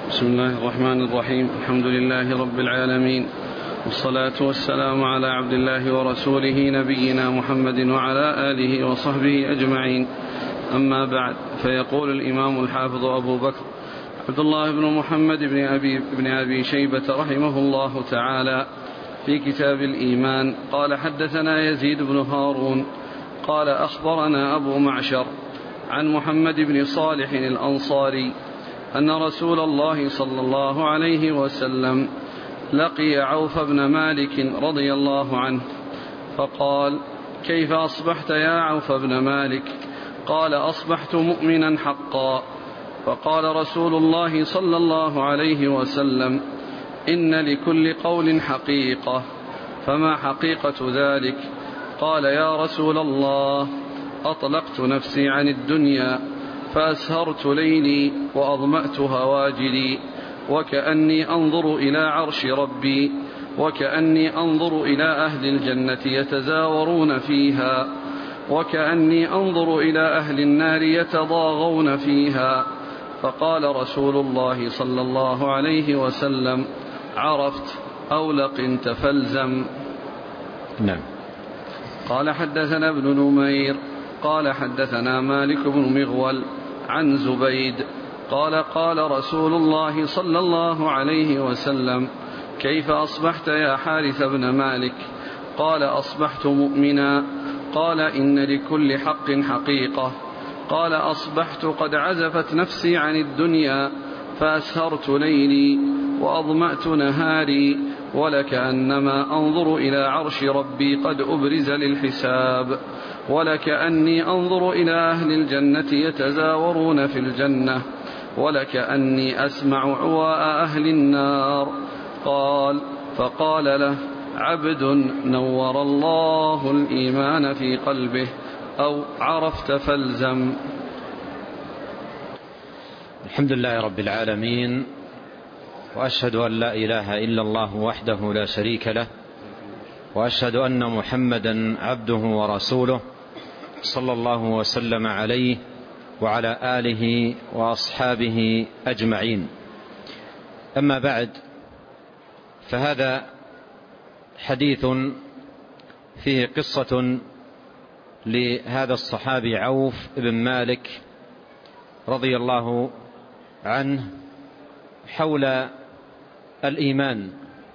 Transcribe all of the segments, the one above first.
بسم الله الرحمن الرحيم. الحمد لله رب العالمين، والصلاة والسلام على عبد الله ورسوله نبينا محمد وعلى آله وصحبه أجمعين. أما بعد، فيقول الإمام الحافظ أبو بكر عبد الله بن محمد بن أبي شيبة رحمه الله تعالى في كتاب الإيمان قال: حدثنا يزيد بن هارون قال: أخبرنا أبو معشر عن محمد بن صالح الأنصاري أن رسول الله صلى الله عليه وسلم لقي عوف بن مالك رضي الله عنه فقال: كيف أصبحت يا عوف بن مالك؟ قال: أصبحت مؤمنا حقا. فقال رسول الله صلى الله عليه وسلم: إن لكل قول حقيقة، فما حقيقة ذلك؟ قال: يا رسول الله، أطلقت نفسي عن الدنيا فأسهرت ليلي وأظمأت هواجري، وكأني أنظر إلى عرش ربي، وكأني أنظر إلى أهل الجنة يتزاورون فيها، وكأني أنظر إلى أهل النار يتضاغون فيها. فقال رسول الله صلى الله عليه وسلم: عرفت أو لقنت فالزم. نعم. قال: حدثنا ابن نمير قال: حدثنا مالك بن مغول عن زبيد قال: قال رسول الله صلى الله عليه وسلم: كيف أصبحت يا حارث بن مالك؟ قال: أصبحت مؤمنا. قال: إن لكل حق حقيقة. قال: أصبحت قد عزفت نفسي عن الدنيا فأسهرت ليلي وأظمأت نهاري، ولكأنما أنظر إلى عرش ربي قد أبرز للحساب، ولكأني أنظر إلى أهل الجنة يتزاورون في الجنة، ولكأني أسمع عواء أهل النار. فقال له: عبد نور الله الإيمان في قلبه، أو عرفت فالزم. الحمد لله رب العالمين، وأشهد أن لا إله إلا الله وحده لا شريك له، وأشهد أن محمدا عبده ورسوله صلى الله وسلم عليه وعلى آله وأصحابه أجمعين. أما بعد، فهذا حديث فيه قصة لهذا الصحابي عوف بن مالك رضي الله عنه حول الإيمان.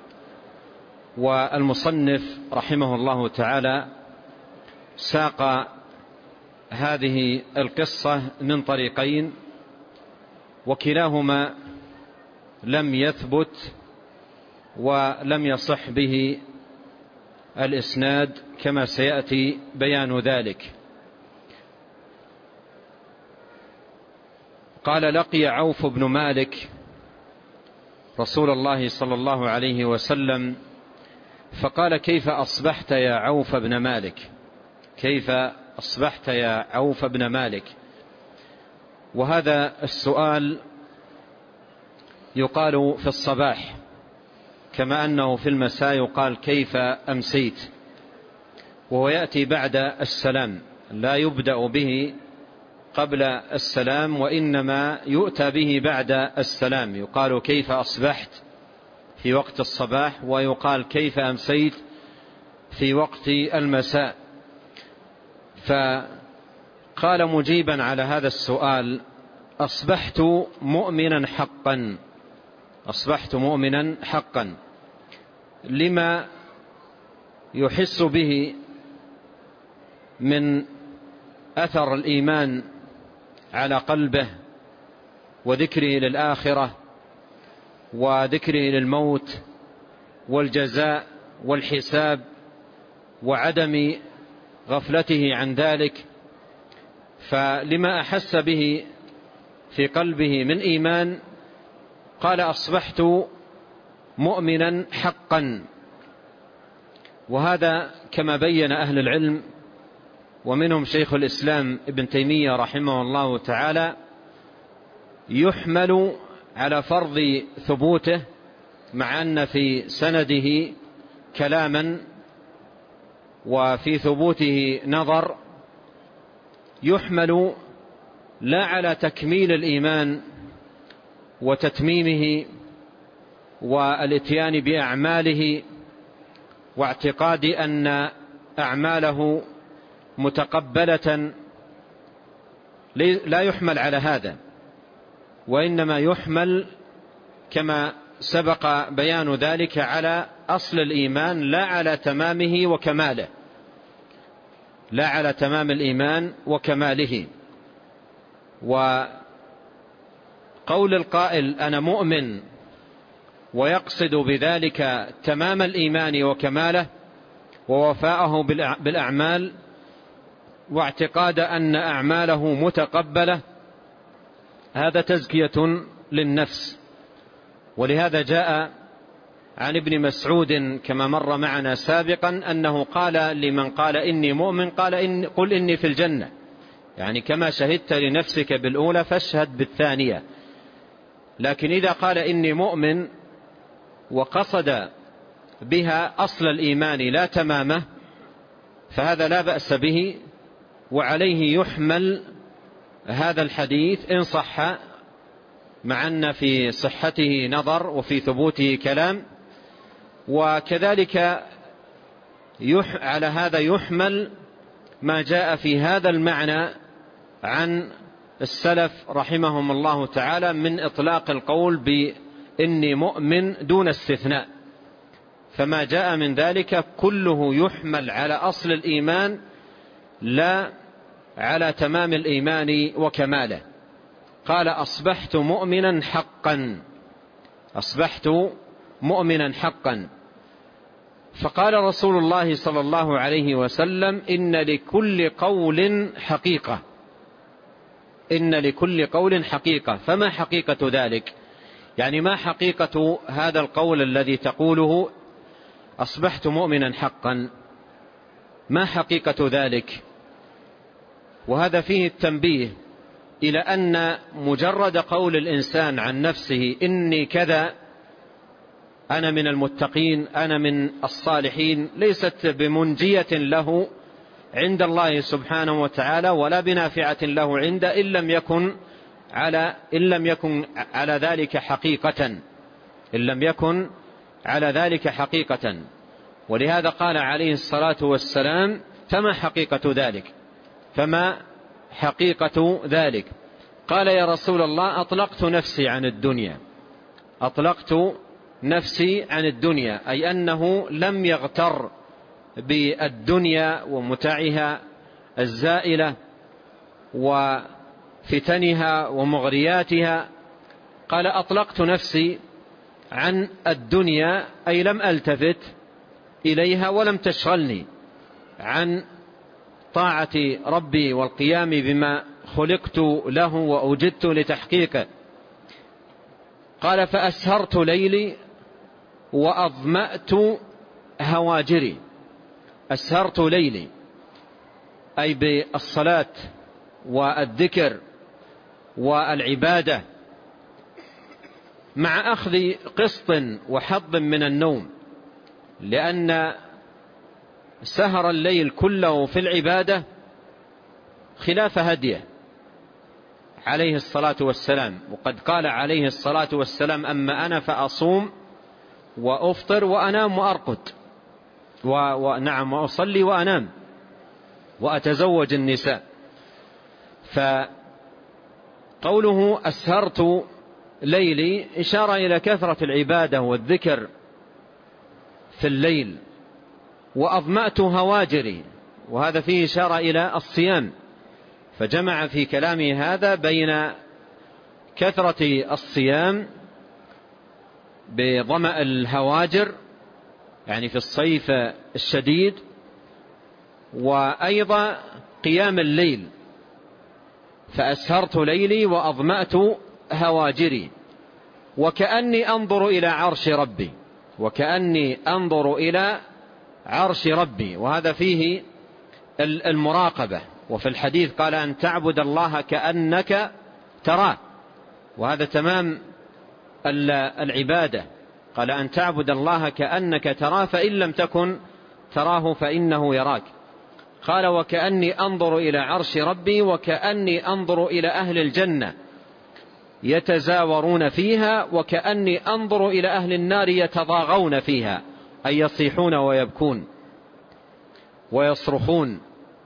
والمصنف رحمه الله تعالى ساق هذه القصة من طريقين، وكلاهما لم يثبت ولم يصح به الإسناد كما سيأتي بيان ذلك. قال: لقي عوف بن مالك رسول الله صلى الله عليه وسلم فقال: كيف أصبحت يا عوف بن مالك؟ كيف أصبحت يا عوف بن مالك؟ وهذا السؤال يقال في الصباح، كما أنه في المساء يقال: كيف أمسيت؟ وهو يأتي بعد السلام، لا يبدأ به قبل السلام، وإنما يؤتى به بعد السلام. يقال: كيف أصبحت في وقت الصباح، ويقال: كيف أمسيت في وقت المساء. فقال مجيبا على هذا السؤال: أصبحت مؤمنا حقا. أصبحت مؤمنا حقا، لما يحس به من أثر الإيمان على قلبه، وذكره للآخرة، وذكره للموت والجزاء والحساب، وعدم غفلته عن ذلك. فلما أحس به في قلبه من إيمان قال: أصبحت مؤمنا حقا. وهذا كما بين أهل العلم، ومنهم شيخ الإسلام ابن تيمية رحمه الله تعالى، يحمل على فرض ثبوته، مع أن في سنده كلاما وفي ثبوته نظر. يحمل لا على تكميل الإيمان وتتميمه والاتيان بأعماله واعتقاد أن أعماله متقبلة، لا يحمل على هذا، وإنما يحمل كما سبق بيان ذلك على أصل الإيمان لا على تمامه وكماله، لا على تمام الإيمان وكماله. وقول القائل أنا مؤمن ويقصد بذلك تمام الإيمان وكماله ووفاءه بالأعمال واعتقاد أن أعماله متقبلة، هذا تزكية للنفس. ولهذا جاء عن ابن مسعود كما مر معنا سابقا أنه قال لمن قال إني مؤمن قل إني في الجنة، يعني كما شهدت لنفسك بالأولى فاشهد بالثانية. لكن إذا قال إني مؤمن وقصد بها أصل الإيمان لا تمامه فهذا لا بأس به، وعليه يحمل هذا الحديث إن صح، مع أن في صحته نظر وفي ثبوته كلام. وكذلك على هذا يحمل ما جاء في هذا المعنى عن السلف رحمهم الله تعالى من إطلاق القول بإني مؤمن دون استثناء، فما جاء من ذلك كله يحمل على أصل الإيمان لا على تمام الإيمان وكماله. قال أصبحت مؤمنا حقا، أصبحت مؤمنا حقا. فقال رسول الله صلى الله عليه وسلم إن لكل قول حقيقة، إن لكل قول حقيقة. فما حقيقة ذلك؟ يعني ما حقيقة هذا القول الذي تقوله أصبحت مؤمنا حقا؟ ما حقيقة ذلك؟ وهذا فيه التنبيه إلى أن مجرد قول الإنسان عن نفسه إني كذا، أنا من المتقين، أنا من الصالحين، ليست بمنجية له عند الله سبحانه وتعالى ولا بنافعة له عنده إن لم يكن على ذلك حقيقة، إن لم يكن على ذلك حقيقة. ولهذا قال عليه الصلاة والسلام فما حقيقة ذلك؟ فما حقيقة ذلك؟ قال يا رسول الله أطلقت نفسي عن الدنيا، أطلقت نفسي عن الدنيا، أي أنه لم يغتر بالدنيا ومتاعها الزائلة وفتنها ومغرياتها. قال أطلقت نفسي عن الدنيا أي لم ألتفت إليها ولم تشغلني عن طاعة ربي والقيام بما خلقت له وأوجدت لتحقيقه. قال فأسهرت ليلي وأظمأت هواجري. أسهرت ليلي أي بالصلاة والذكر والعبادة مع أخذ قسط وحظ من النوم، لأن سهر الليل كله في العبادة خلاف هديه عليه الصلاة والسلام. وقد قال عليه الصلاة والسلام أما أنا فأصوم وأفطر وأنام وأرقد، ونعم وأصلي وأنام وأتزوج النساء. فقوله أسهرت ليلي إشارة إلى كثرة العبادة والذكر في الليل. وأظمأت هواجري، وهذا فيه إشارة إلى الصيام، فجمع في كلامه هذا بين كثرة الصيام بظمأ الهواجر يعني في الصيف الشديد، وأيضا قيام الليل. فأسهرت ليلي وأظمأت هواجري وكأني أنظر إلى عرش ربي، وكأني أنظر إلى عرش ربي، وهذا فيه المراقبة. وفي الحديث قال أن تعبد الله كأنك تراه، وهذا تمام العبادة. قال أن تعبد الله كأنك تراه فإن لم تكن تراه فإنه يراك. قال وكأني أنظر إلى عرش ربي وكأني أنظر إلى أهل الجنة يتزاورون فيها وكأني أنظر إلى أهل النار يتضاغون فيها، أي يصيحون ويبكون ويصرخون.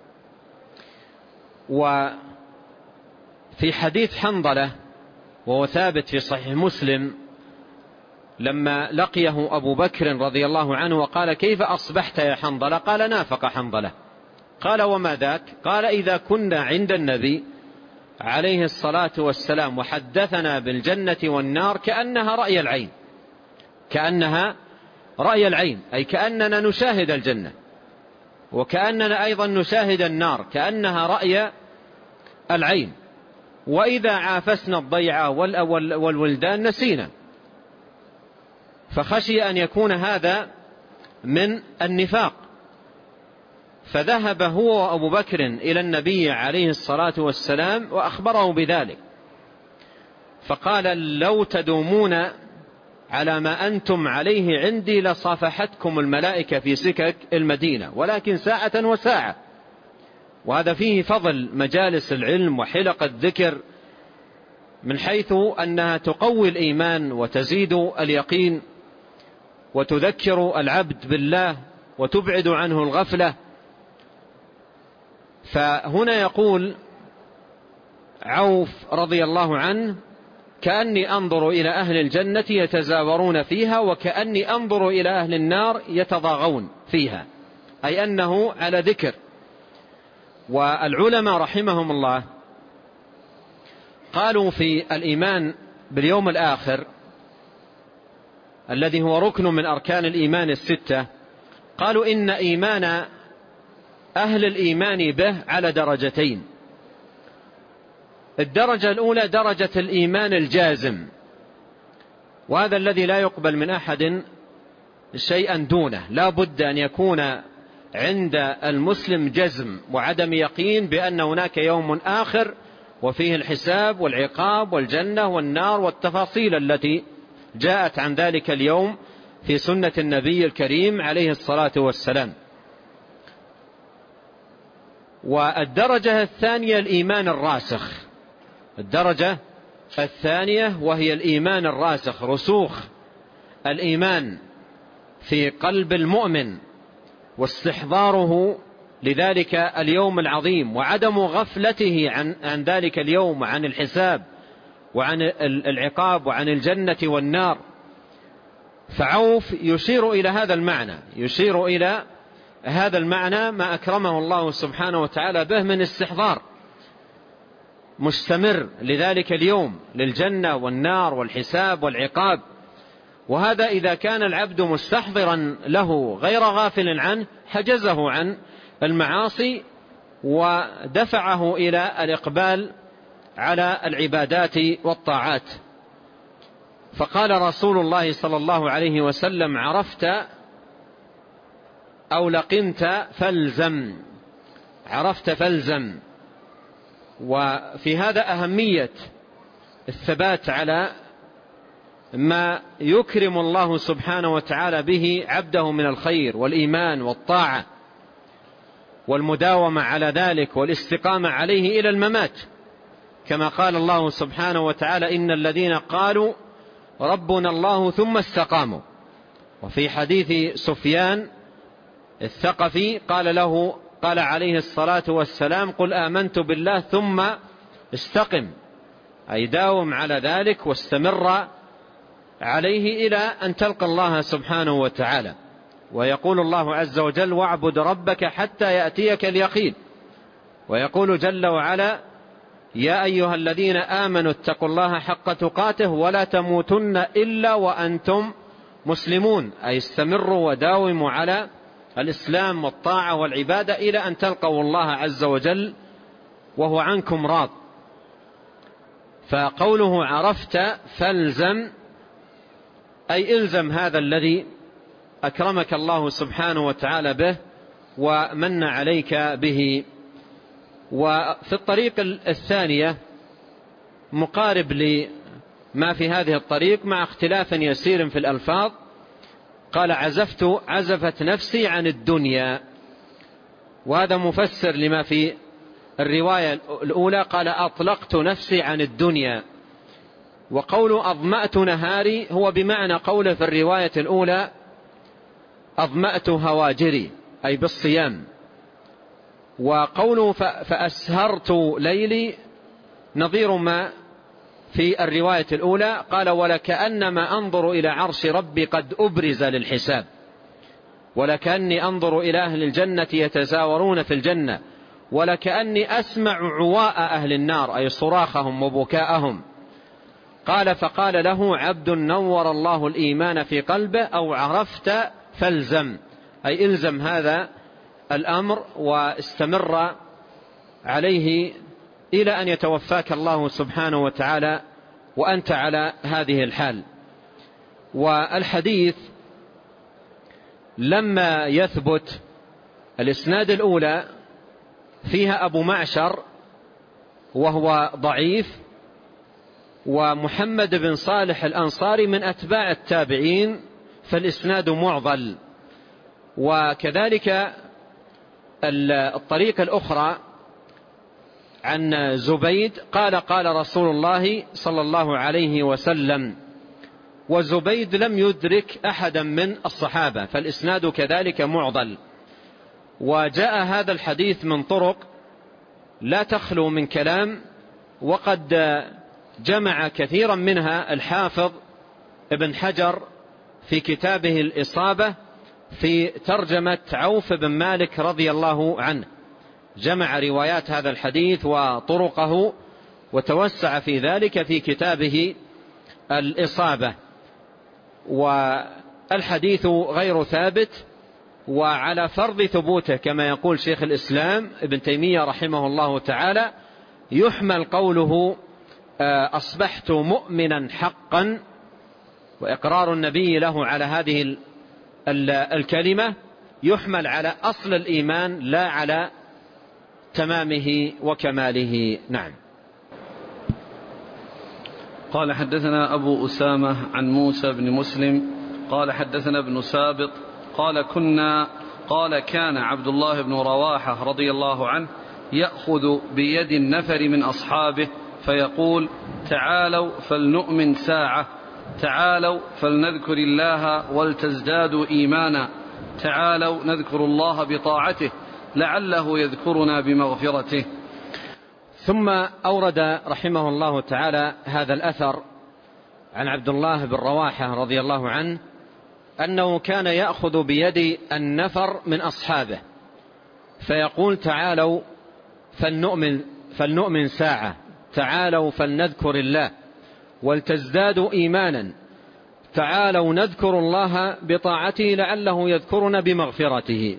وفي حديث حنظلة وهو ثابت في صحيح مسلم لما لقيه أبو بكر رضي الله عنه وقال: كيف أصبحت يا حنظلة؟ قال: نافق حنظلة. قال: وما ذاك؟ قال: إذا كنا عند النبي عليه الصلاة والسلام وحدثنا بالجنة والنار كأنها رأي العين، كأنها رأي العين، أي كأننا نشاهد الجنة، وكأننا أيضا نشاهد النار كأنها رأي العين. وإذا عافسنا الضيعة والولدان نسينا. فخشي أن يكون هذا من النفاق، فذهب هو وأبو بكر إلى النبي عليه الصلاة والسلام وأخبره بذلك، فقال: لو تدومون على ما أنتم عليه عندي لصافحتكم الملائكة في سكك المدينة، ولكن ساعة وساعة. وهذا فيه فضل مجالس العلم وحلق الذكر، من حيث أنها تقوي الإيمان وتزيد اليقين وتذكر العبد بالله وتبعد عنه الغفلة. فهنا يقول عوف رضي الله عنه: كأني أنظر إلى أهل الجنة يتزاورون فيها وكأني أنظر إلى أهل النار يتضاغون فيها، أي أنه على ذكر. والعلماء رحمهم الله قالوا في الإيمان باليوم الآخر الذي هو ركن من أركان الإيمان الستة، قالوا إن إيمان أهل الإيمان به على درجتين. الدرجة الأولى درجة الإيمان الجازم، وهذا الذي لا يقبل من أحد شيئا دونه، لا بد أن يكون عند المسلم جزم وعدم يقين بأن هناك يوم آخر وفيه الحساب والعقاب والجنة والنار والتفاصيل التي جاءت عن ذلك اليوم في سنة النبي الكريم عليه الصلاة والسلام. والدرجة الثانية الإيمان الراسخ، الدرجة الثانية وهي الإيمان الراسخ، رسوخ الإيمان في قلب المؤمن واستحضاره لذلك اليوم العظيم وعدم غفلته عن ذلك اليوم وعن الحساب وعن العقاب وعن الجنة والنار. فعوف يشير إلى هذا المعنى، يشير إلى هذا المعنى ما أكرمه الله سبحانه وتعالى به من استحضار مستمر لذلك اليوم، للجنة والنار والحساب والعقاب. وهذا إذا كان العبد مستحضرا له غير غافل عنه حجزه عن المعاصي ودفعه إلى الإقبال على العبادات والطاعات. فقال رسول الله صلى الله عليه وسلم: عرفت أو لقنت فالزم، عرفت فالزم. وفي هذا أهمية الثبات على ما يكرم الله سبحانه وتعالى به عبده من الخير والإيمان والطاعة، والمداومة على ذلك والاستقامة عليه إلى الممات، كما قال الله سبحانه وتعالى: إن الذين قالوا ربنا الله ثم استقاموا. وفي حديث سفيان الثقفي قال عليه الصلاة والسلام: قل آمنت بالله ثم استقم، أي داوم على ذلك واستمر عليه إلى أن تلقى الله سبحانه وتعالى. ويقول الله عز وجل: واعبد ربك حتى يأتيك اليقين. ويقول جل وعلا: يا أيها الذين آمنوا اتقوا الله حق تقاته ولا تموتن إلا وأنتم مسلمون، أي استمروا وداوموا على الإسلام والطاعة والعبادة إلى أن تلقوا الله عز وجل وهو عنكم راض. فقوله عرفت فالزم، أي إلزم هذا الذي أكرمك الله سبحانه وتعالى به ومن عليك به. وفي الطريق الثانية مقارب لما في هذه الطريق مع اختلاف يسير في الألفاظ، قال: عزفت نفسي عن الدنيا. وهذا مفسر لما في الرواية الأولى، قال: أطلقت نفسي عن الدنيا، وقول أظمأت نهاري هو بمعنى قوله في الرواية الأولى أظمأت هواجري أي بالصيام. وقوله فأسهرت ليلي نظير ما في الرواية الأولى، قال ولكأنما أنظر إلى عرش ربي قد أبرز للحساب، ولكأني أنظر إلى أهل الجنة يتزاورون في الجنة، ولكأني أسمع عواء أهل النار أي صراخهم وبكاءهم. قال فقال له عبد نور الله الإيمان في قلبه أو عرفت فالزم، أي إلزم هذا الأمر واستمر عليه إلى أن يتوفاك الله سبحانه وتعالى وأنت على هذه الحال. والحديث لما يثبت الإسناد الأولى فيها أبو معشر وهو ضعيف، ومحمد بن صالح الأنصاري من أتباع التابعين فالإسناد معضل. وكذلك الطريقة الأخرى عن زبيد قال رسول الله صلى الله عليه وسلم، وزبيد لم يدرك أحدا من الصحابة فالإسناد كذلك معضل. وجاء هذا الحديث من طرق لا تخلو من كلام، وقد جمع كثيرا منها الحافظ ابن حجر في كتابه الإصابة في ترجمة عوف بن مالك رضي الله عنه، جمع روايات هذا الحديث وطرقه وتوسع في ذلك في كتابه الإصابة. والحديث غير ثابت، وعلى فرض ثبوته كما يقول شيخ الإسلام ابن تيمية رحمه الله تعالى يحمل قوله أصبحت مؤمنا حقا، وإقرار النبي له على هذه الكلمة يحمل على أصل الإيمان لا على تمامه وكماله. نعم. قال حدثنا أبو أسامة عن موسى بن مسلم قال حدثنا ابن سابط قال كان عبد الله بن رواحة رضي الله عنه يأخذ بيد النفر من أصحابه فيقول تعالوا فلنؤمن ساعة، تعالوا فلنذكر الله ولتزدادوا إيمانا، تعالوا نذكر الله بطاعته لعله يذكرنا بمغفرته. ثم أورد رحمه الله تعالى هذا الأثر عن عبد الله بن رواحة رضي الله عنه أنه كان يأخذ بيد النفر من أصحابه فيقول تعالوا فلنؤمن ساعة، تعالوا فلنذكر الله ولتزدادوا إيمانا، تعالوا نذكر الله بطاعته لعله يذكرنا بمغفرته.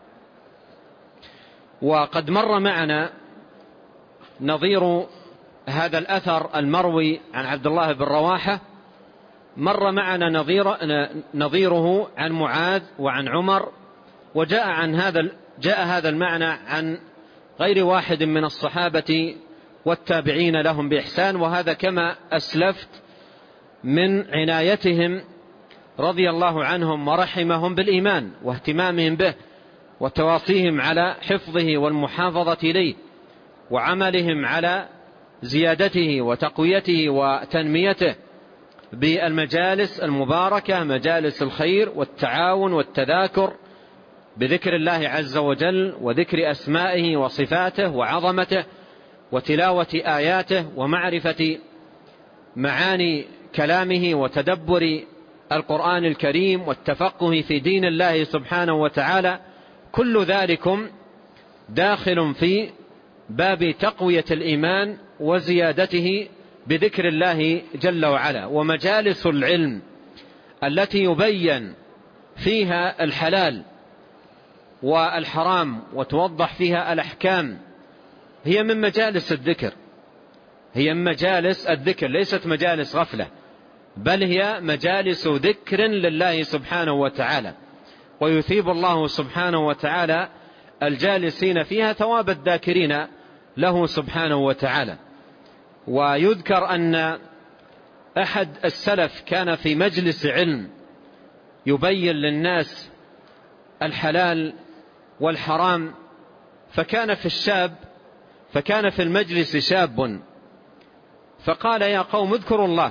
وقد مر معنا نظير هذا الأثر المروي عن عبد الله بن رواحة، مر معنا نظيره عن معاذ وعن عمر، وجاء هذا المعنى عن غير واحد من الصحابة والتابعين لهم بإحسان. وهذا كما أسلفت من عنايتهم رضي الله عنهم ورحمهم بالإيمان واهتمامهم به وتواصيهم على حفظه والمحافظة إليه وعملهم على زيادته وتقويته وتنميته بالمجالس المباركة، مجالس الخير والتعاون والتذاكر بذكر الله عز وجل وذكر أسمائه وصفاته وعظمته وتلاوة آياته ومعرفة معاني كلامه وتدبر القرآن الكريم والتفقه في دين الله سبحانه وتعالى. كل ذلكم داخل في باب تقوية الإيمان وزيادته بذكر الله جل وعلا. ومجالس العلم التي يبين فيها الحلال والحرام وتوضح فيها الأحكام هي من مجالس الذكر، هي من مجالس الذكر، ليست مجالس غفلة، بل هي مجالس ذكر لله سبحانه وتعالى، ويثيب الله سبحانه وتعالى الجالسين فيها ثواب الذاكرين له سبحانه وتعالى. ويذكر أن أحد السلف كان في مجلس علم يبين للناس الحلال والحرام، فكان في المجلس شاب فقال يا قوم اذكروا الله،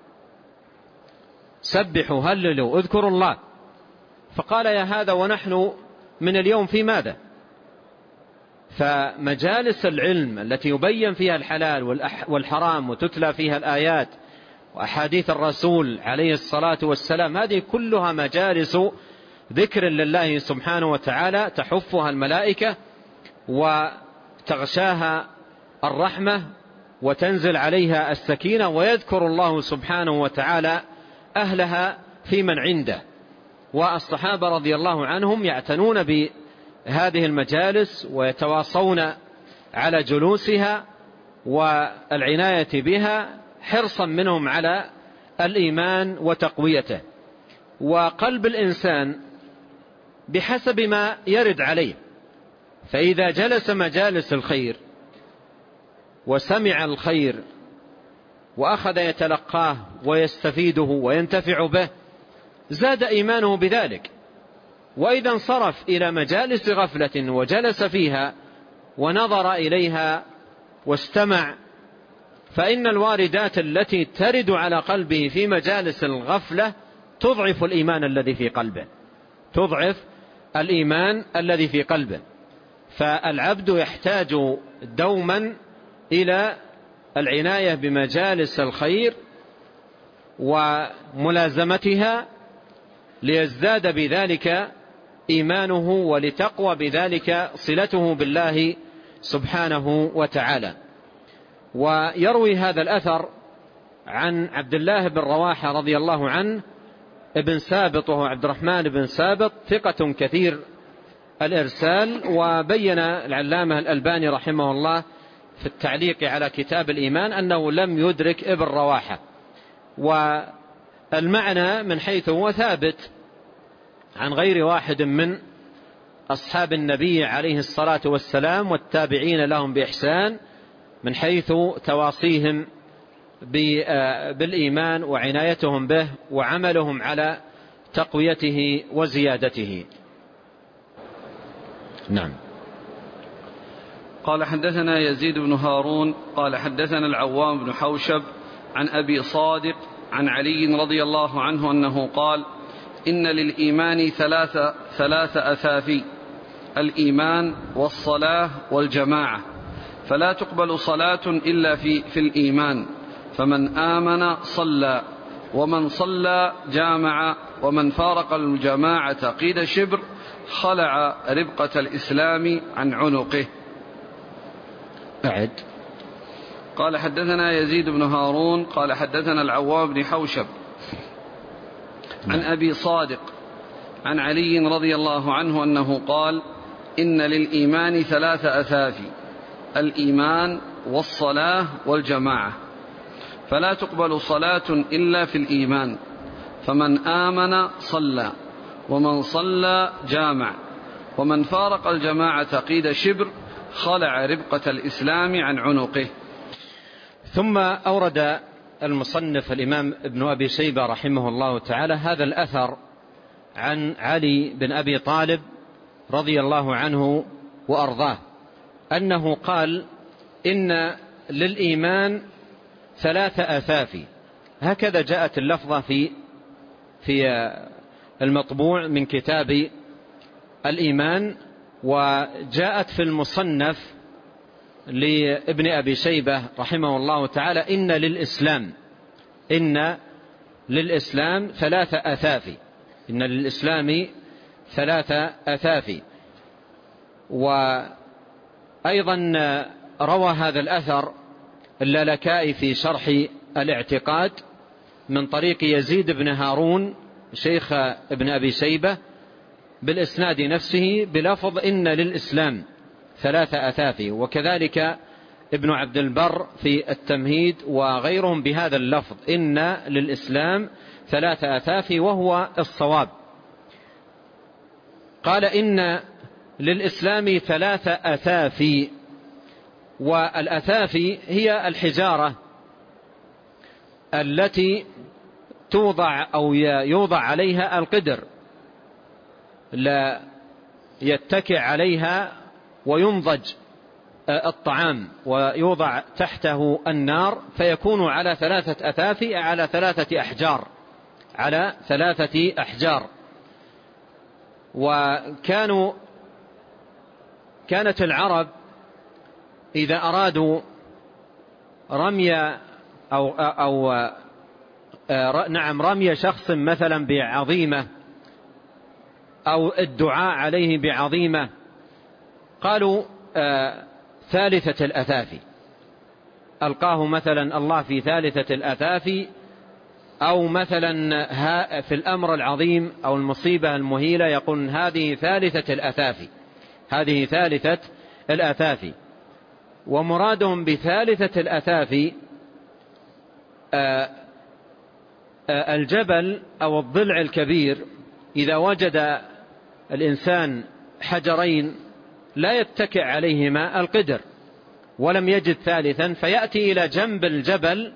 سبحوا هللوا اذكروا الله. فقال يا هذا ونحن من اليوم في ماذا؟ فمجالس العلم التي يبين فيها الحلال والحرام وتتلى فيها الآيات وأحاديث الرسول عليه الصلاة والسلام، هذه كلها مجالس ذكر لله سبحانه وتعالى، تحفها الملائكة وتغشاها الرحمة وتنزل عليها السكينة، ويذكر الله سبحانه وتعالى أهلها في من عنده. والصحابة رضي الله عنهم يعتنون بهذه المجالس ويتواصون على جلوسها والعناية بها حرصا منهم على الإيمان وتقويته. وقلب الإنسان بحسب ما يرد عليه، فإذا جلس مجالس الخير وسمع الخير وأخذ يتلقاه ويستفيده وينتفع به زاد إيمانه بذلك. وإذا انصرف إلى مجالس غفلة وجلس فيها ونظر إليها واستمع، فإن الواردات التي ترد على قلبه في مجالس الغفلة تضعف الإيمان الذي في قلبه، تضعف الإيمان الذي في قلبه. فالعبد يحتاج دوما إلى العناية بمجالس الخير وملازمتها ليزداد بذلك إيمانه ولتقوى بذلك صلته بالله سبحانه وتعالى. ويروي هذا الأثر عن عبد الله بن رواحة رضي الله عنه ابن سابط، وهو عبد الرحمن بن سابط ثقة كثير الإرسال. وبين العلامة الألباني رحمه الله في التعليق على كتاب الإيمان أنه لم يدرك ابن رواحة، والمعنى من حيث هو ثابت عن غير واحد من أصحاب النبي عليه الصلاة والسلام والتابعين لهم بإحسان، من حيث تواصيهم بالإيمان وعنايتهم به وعملهم على تقويته وزيادته. نعم. قال حدثنا يزيد بن هارون قال حدثنا العوام بن حوشب عن أبي صادق عن علي رضي الله عنه أنه قال إن للإيمان ثلاث أثافي: الإيمان والصلاة والجماعة، فلا تقبل صلاة إلا في الإيمان، فمن آمن صلى، ومن صلى جامع، ومن فارق الجماعة قيد شبر خلع ربقة الإسلام عن عنقه. أعد. قال حدثنا يزيد بن هارون قال حدثنا العوام بن حوشب عن أبي صادق عن علي رضي الله عنه أنه قال إن للإيمان ثلاث أثافي: الإيمان والصلاة والجماعة، فلا تقبل صلاة إلا في الإيمان، فمن آمن صلى، ومن صلى جامع، ومن فارق الجماعة قيد شبر خلع ربقة الإسلام عن عنقه. ثم أورد المصنف الإمام ابن أبي شيبة رحمه الله تعالى هذا الأثر عن علي بن أبي طالب رضي الله عنه وأرضاه أنه قال إن للإيمان ثلاث أثافي، هكذا جاءت اللفظة في المطبوع من كتاب الإيمان، وجاءت في المصنف لابن أبي شيبة رحمه الله تعالى إن للإسلام ثلاث أثافي، إن للإسلام ثلاث أثافي. وأيضا روى هذا الأثر اللالكائي في شرح الاعتقاد من طريق يزيد بن هارون شيخ ابن أبي شيبة بالإسناد نفسه بلفظ إن للإسلام ثلاث أثافي، وكذلك ابن عبد البر في التمهيد وغيرهم بهذا اللفظ إن للإسلام ثلاث أثافي، وهو الصواب. قال إن للإسلام ثلاث أثافي، والأثافي هي الحجارة التي توضع أو يوضع عليها القدر، لا يتكئ عليها وينضج الطعام ويوضع تحته النار فيكون على 3 أثافي على 3 أحجار، على 3 أحجار. كانت العرب إذا أرادوا رمي رمي شخص مثلا بعظيمة أو الدعاء عليه بعظيمة قالوا 3 الأثافي، ألقاه مثلا الله في 3 الأثافي، أو مثلا في الأمر العظيم أو المصيبة المهيلة يقول هذه 3 الأثافي، هذه 3 الأثافي. ومرادهم ب3 الأثافي الجبل أو الضلع الكبير. إذا وجد الإنسان حجرين لا يتكئ عليهما القدر ولم يجد ثالثا، فيأتي إلى جنب الجبل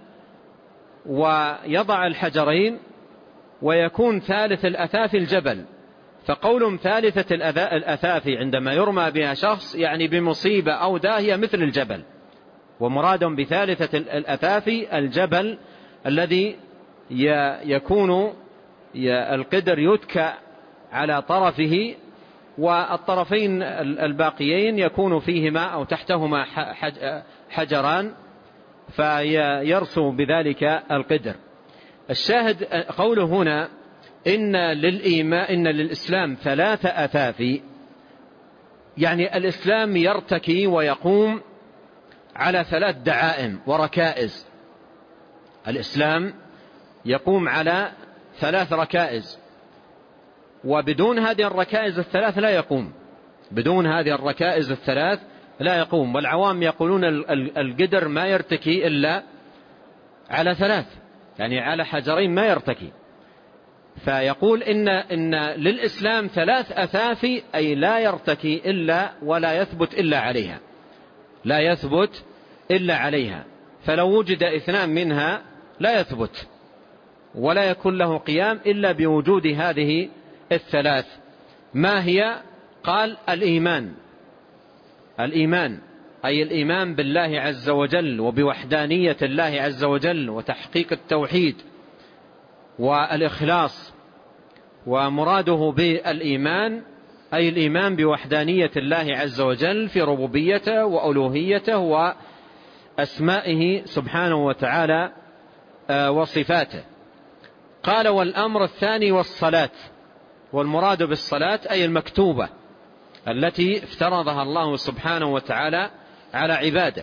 ويضع الحجرين ويكون 3 الأثافي الجبل. فقولهم 3 الأثافي عندما يرمى بها شخص يعني بمصيبة أو داهية مثل الجبل، ومرادهم ب3 الأثافي الجبل الذي يكون القدر يتكأ على طرفه، والطرفين الباقيين يكون فيهما أو تحتهما حجران فيرسو بذلك القدر. الشاهد قوله هنا إن للإسلام 3 أثافي، يعني الإسلام يرتكي ويقوم على 3 دعائم وركائز. الإسلام يقوم على 3 ركائز، وبدون هذه الركائز ال3 لا يقوم، بدون هذه الركائز ال3 لا يقوم. والعوام يقولون القدر ما يرتكي إلا على 3، يعني على حجرين ما يرتكي. فيقول إن للإسلام 3 أثافي، أي لا يرتكي إلا ولا يثبت إلا عليها، لا يثبت إلا عليها. فلو وجد 2 منها لا يثبت ولا يكون له قيام إلا بوجود هذه ال3. ما هي؟ قال الإيمان. الإيمان أي الإيمان بالله عز وجل وبوحدانية الله عز وجل وتحقيق التوحيد والإخلاص. ومراده بالإيمان أي الإيمان بوحدانية الله عز وجل في ربوبيته وألوهيته وأسمائه سبحانه وتعالى وصفاته. قال والأمر الثاني والصلاة، والمراد بالصلاة أي المكتوبة التي افترضها الله سبحانه وتعالى على عباده.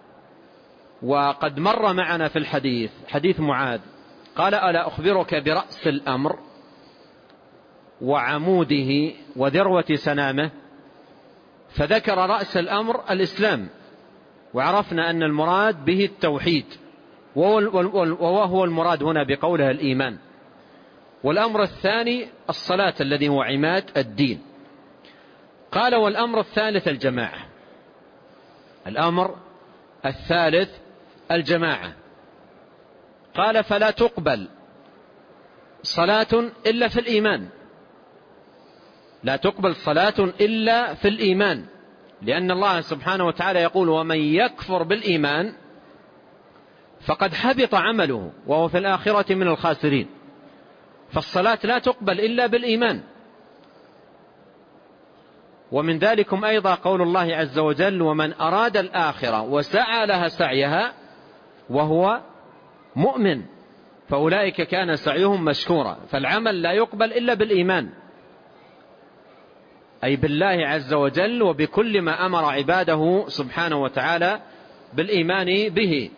وقد مر معنا في الحديث حديث معاذ قال ألا أخبرك برأس الأمر وعموده وذروة سنامه؟ فذكر رأس الأمر الإسلام، وعرفنا أن المراد به التوحيد، وهو المراد هنا بقوله الإيمان. والأمر الثاني الصلاة الذي هو عماد الدين. قال والأمر الثالث الجماعة، الأمر الثالث الجماعة. قال فلا تقبل صلاة إلا في الإيمان، لا تقبل صلاة إلا في الإيمان، لأن الله سبحانه وتعالى يقول ومن يكفر بالإيمان فقد حبط عمله وهو في الآخرة من الخاسرين. فالصلاة لا تقبل إلا بالإيمان. ومن ذلكم أيضا قول الله عز وجل ومن أراد الآخرة وسعى لها سعيها وهو مؤمن فأولئك كان سعيهم مشكورا. فالعمل لا يقبل إلا بالإيمان، أي بالله عز وجل وبكل ما أمر عباده سبحانه وتعالى بالإيمان به.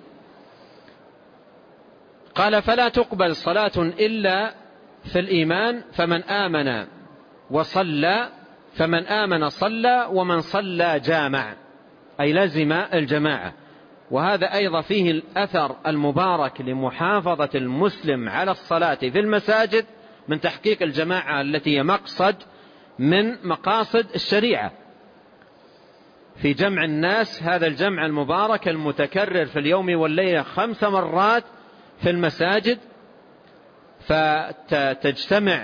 قال فلا تقبل صلاة إلا في الإيمان فمن آمن وصلى، فمن آمن صلى ومن صلى جامع، أي لزم الجماعة. وهذا أيضا فيه الأثر المبارك لمحافظة المسلم على الصلاة في المساجد من تحقيق الجماعة التي هي مقصد من مقاصد الشريعة، في جمع الناس، هذا الجمع المبارك المتكرر في اليوم والليلة 5 مرات في المساجد، فتجتمع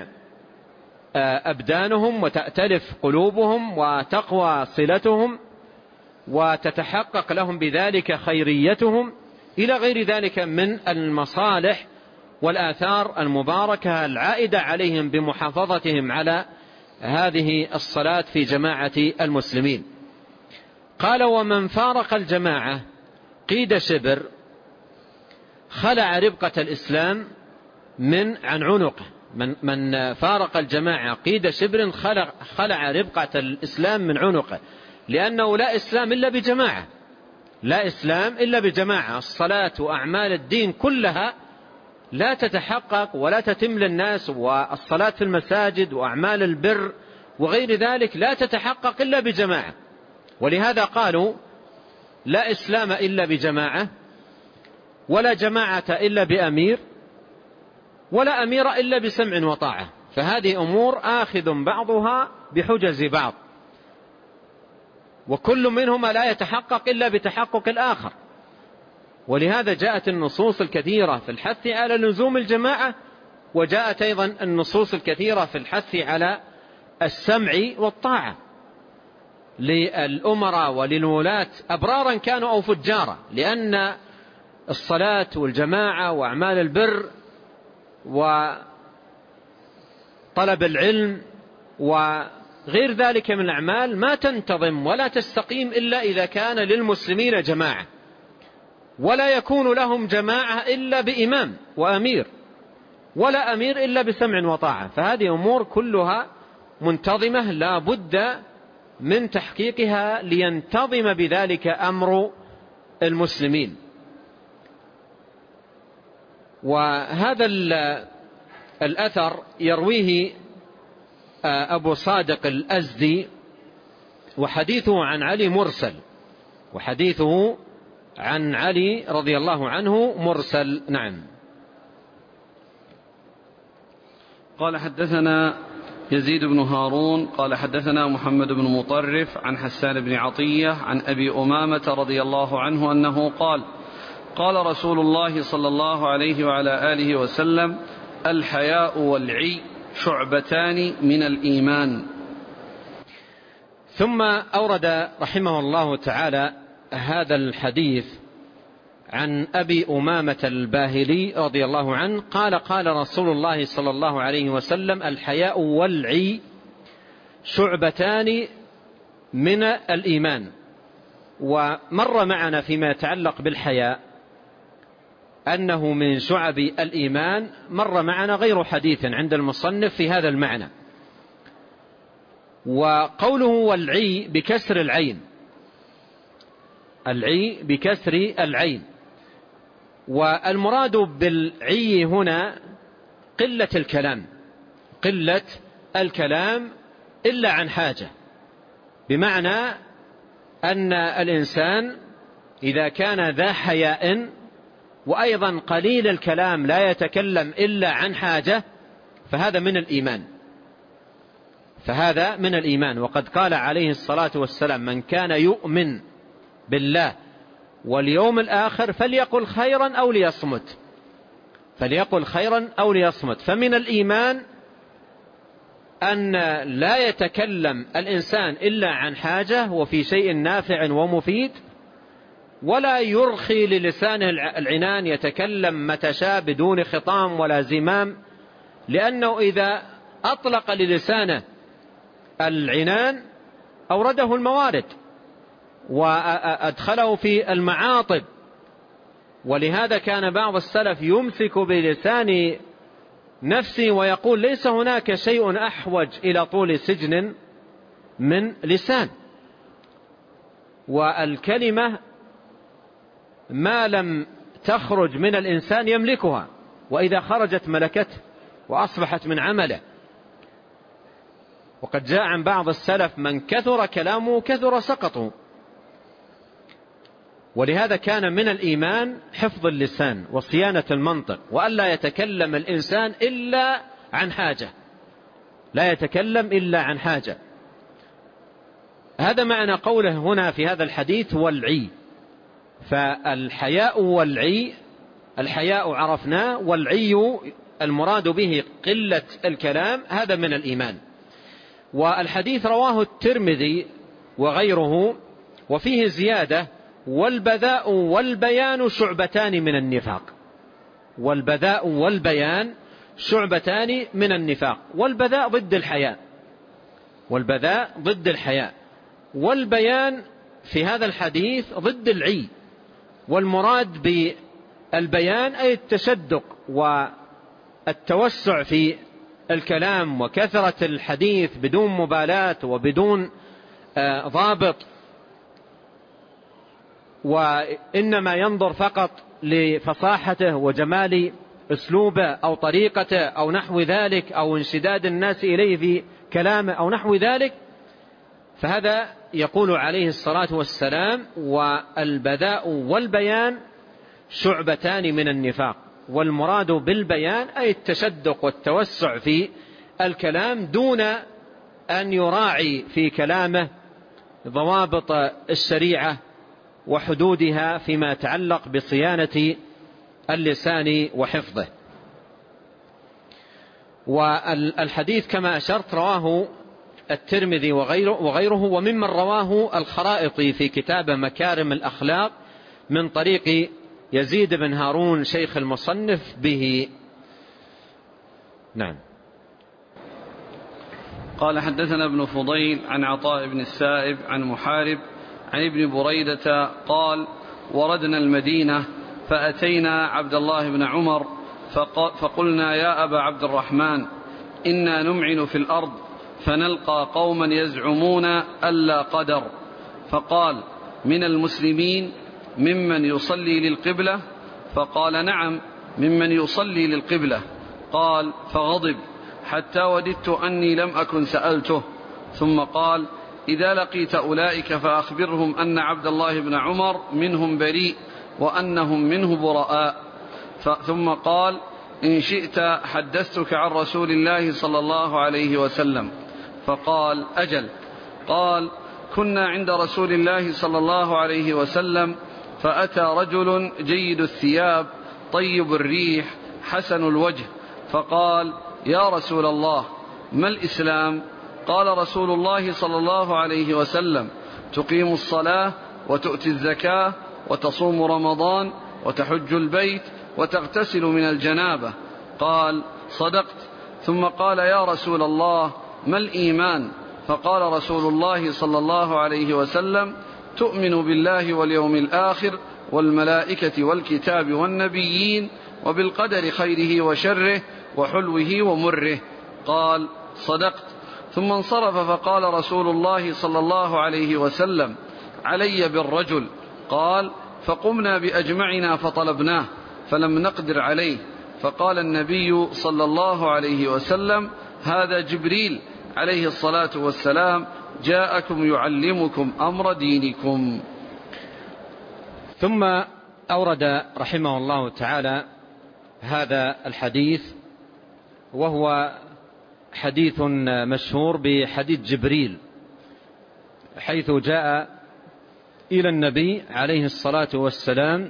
أبدانهم وتأتلف قلوبهم وتقوى صلتهم وتتحقق لهم بذلك خيريتهم إلى غير ذلك من المصالح والآثار المباركة العائدة عليهم بمحافظتهم على هذه الصلاة في جماعة المسلمين. قال: ومن فارق الجماعة قيد شبر خلع ربقة الإسلام عن عنقه. من فارق الجماعة قيد شبر خلع ربقة الإسلام من عنقه، لأنه لا إسلام إلا بجماعة، لا إسلام إلا بجماعة. الصلاة وأعمال الدين كلها لا تتحقق ولا تتم للناس، والصلاة في المساجد وأعمال البر وغير ذلك لا تتحقق إلا بجماعة. ولهذا قالوا: لا إسلام إلا بجماعة، ولا جماعة إلا بأمير، ولا أمير إلا بسمع وطاعة. فهذه أمور آخذ بعضها بحجز بعض، وكل منهما لا يتحقق إلا بتحقق الآخر. ولهذا جاءت النصوص الكثيرة في الحث على لزوم الجماعة، وجاءت أيضا النصوص الكثيرة في الحث على السمع والطاعة للأمراء وللولاة أبرارا كانوا أو فجارا، لأن الصلاة والجماعة وأعمال البر وطلب العلم وغير ذلك من الأعمال ما تنتظم ولا تستقيم إلا إذا كان للمسلمين جماعة، ولا يكون لهم جماعة إلا بإمام وأمير، ولا أمير إلا بسمع وطاعة. فهذه أمور كلها منتظمة لا بد من تحقيقها لينتظم بذلك أمر المسلمين. وهذا الأثر يرويه أبو صادق الأزدي، وحديثه عن علي مرسل، وحديثه عن علي رضي الله عنه مرسل. نعم. قال: حدثنا يزيد بن هارون قال: حدثنا محمد بن مطرف عن حسان بن عطية عن أبي أمامة رضي الله عنه أنه قال: قال رسول الله صلى الله عليه وعلى آله وسلم: الحياء والعي شعبتان من الإيمان. ثم أورد رحمه الله تعالى هذا الحديث عن أبي أمامة الباهلي رضي الله عنه قال: قال رسول الله صلى الله عليه وسلم: الحياء والعي شعبتان من الإيمان. ومر معنا فيما يتعلق بالحياء أنه من شعب الإيمان، مر معنا غير حديث عند المصنف في هذا المعنى. وقوله والعي بكسر العين، العي بكسر العين، والمراد بالعي هنا قلة الكلام، قلة الكلام إلا عن حاجة، بمعنى أن الإنسان إذا كان ذا حياء وأيضا قليل الكلام لا يتكلم إلا عن حاجة فهذا من الإيمان، فهذا من الإيمان. وقد قال عليه الصلاة والسلام: من كان يؤمن بالله واليوم الآخر فليقل خيرا أو ليصمت، فليقل خيرا أو ليصمت. فمن الإيمان أن لا يتكلم الإنسان إلا عن حاجة وفي شيء نافع ومفيد، ولا يرخي للسانه العنان يتكلم متى شاء بدون خطام ولا زمام، لأنه إذا أطلق للسانه العنان أورده الموارد وأدخله في المعاطب. ولهذا كان بعض السلف يمسك بلسان نفسه ويقول: ليس هناك شيء أحوج إلى طول سجن من لسان. والكلمة ما لم تخرج من الإنسان يملكها، وإذا خرجت ملكته وأصبحت من عمله. وقد جاء عن بعض السلف: من كثر كلامه كثر سقطه. ولهذا كان من الإيمان حفظ اللسان وصيانة المنطق، وألا يتكلم الإنسان إلا عن حاجة، لا يتكلم إلا عن حاجة. هذا معنى قوله هنا في هذا الحديث والعي. فالحياء والعي، الحياء عرفناه، والعي المراد به قلة الكلام، هذا من الإيمان. والحديث رواه الترمذي وغيره وفيه زيادة: والبذاء والبيان شعبتان من النفاق. والبذاء والبيان شعبتان من النفاق. والبذاء ضد الحياء، والبذاء ضد الحياء، والبيان في هذا الحديث ضد العي. والمراد بالبيان أي التشدق والتوسع في الكلام وكثرة الحديث بدون مبالاة وبدون ضابط، وإنما ينظر فقط لفصاحته وجمال أسلوبه أو طريقته أو نحو ذلك، أو انشداد الناس إليه في كلامه أو نحو ذلك. فهذا يقول عليه الصلاة والسلام: والبذاء والبيان شعبتان من النفاق. والمراد بالبيان أي التشدق والتوسع في الكلام دون أن يراعي في كلامه ضوابط الشريعة وحدودها فيما يتعلق بصيانة اللسان وحفظه. والحديث كما أشرت رواه الترمذي وغيره، وممن رواه الخرائطي في كتاب مكارم الأخلاق من طريق يزيد بن هارون شيخ المصنف به. نعم. قال: حدثنا ابن فضيل عن عطاء بن السائب عن محارب عن ابن بريدة قال: وردنا المدينة فأتينا عبد الله بن عمر فقلنا: يا أبا عبد الرحمن، إنا نمعن في الأرض فنلقى قوما يزعمون ألا قدر. فقال: من المسلمين ممن يصلي للقبلة؟ فقال: نعم، ممن يصلي للقبلة. قال: فغضب حتى وددت أني لم أكن سألته. ثم قال: إذا لقيت أولئك فأخبرهم أن عبد الله بن عمر منهم بريء وأنهم منه براء. ثم قال: إن شئت حدثتك عن رسول الله صلى الله عليه وسلم. فقال: أجل. قال: كنا عند رسول الله صلى الله عليه وسلم فأتى رجل جيد الثياب طيب الريح حسن الوجه، فقال: يا رسول الله، ما الإسلام؟ قال رسول الله صلى الله عليه وسلم: تقيم الصلاة وتؤتي الزكاة وتصوم رمضان وتحج البيت وتغتسل من الجنابة. قال: صدقت. ثم قال: يا رسول الله، ما الإيمان؟ فقال رسول الله صلى الله عليه وسلم: تؤمن بالله واليوم الآخر والملائكة والكتاب والنبيين وبالقدر خيره وشره وحلوه ومره. قال: صدقت. ثم انصرف فقال رسول الله صلى الله عليه وسلم: علي بالرجل. قال: فقمنا بأجمعنا فطلبناه فلم نقدر عليه، فقال النبي صلى الله عليه وسلم: هذا جبريل عليه الصلاة والسلام جاءكم يعلمكم أمر دينكم. ثم أورد رحمه الله تعالى هذا الحديث، وهو حديث مشهور بحديث جبريل، حيث جاء إلى النبي عليه الصلاة والسلام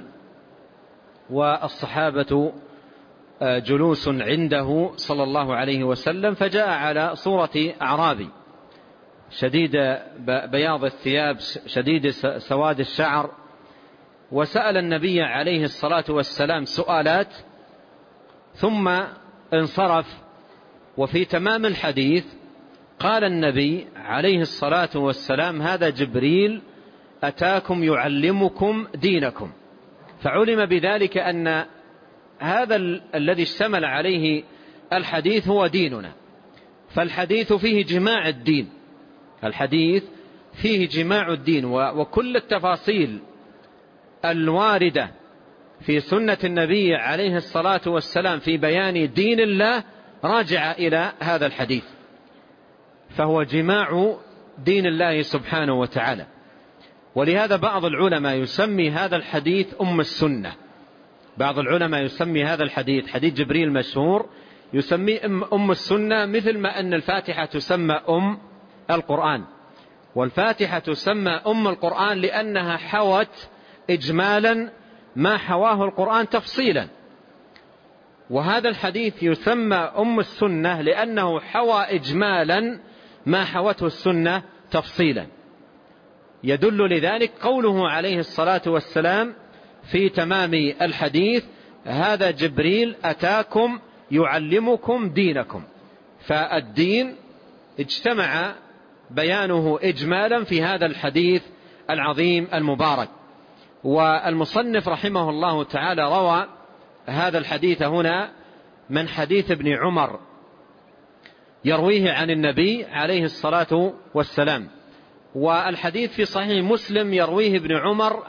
والصحابة جلوس عنده صلى الله عليه وسلم، فجاء على صورة أعرابي شديد بياض الثياب شديد سواد الشعر، وسأل النبي عليه الصلاة والسلام سؤالات ثم انصرف. وفي تمام الحديث قال النبي عليه الصلاة والسلام: هذا جبريل أتاكم يعلمكم دينكم. فعلم بذلك أن هذا الذي اشتمل عليه الحديث هو ديننا. فالحديث فيه جماع الدين، الحديث فيه جماع الدين، وكل التفاصيل الواردة في سنة النبي عليه الصلاة والسلام في بيان دين الله راجع إلى هذا الحديث، فهو جماع دين الله سبحانه وتعالى. ولهذا بعض العلماء يسمي هذا الحديث أم السنة. بعض العلماء يسمي هذا الحديث، حديث جبريل مشهور، يسميه أم السنة، مثل ما أن الفاتحة تسمى أم القرآن. والفاتحة تسمى أم القرآن لأنها حوت إجمالا ما حواه القرآن تفصيلا، وهذا الحديث يسمى أم السنة لأنه حوى إجمالا ما حوته السنة تفصيلا. يدل لذلك قوله عليه الصلاة والسلام في تمام الحديث: هذا جبريل أتاكم يعلمكم دينكم. فالدين اجتمع بيانه إجمالا في هذا الحديث العظيم المبارك. والمصنف رحمه الله تعالى روى هذا الحديث هنا من حديث ابن عمر يرويه عن النبي عليه الصلاة والسلام، والحديث في صحيح مسلم يرويه ابن عمر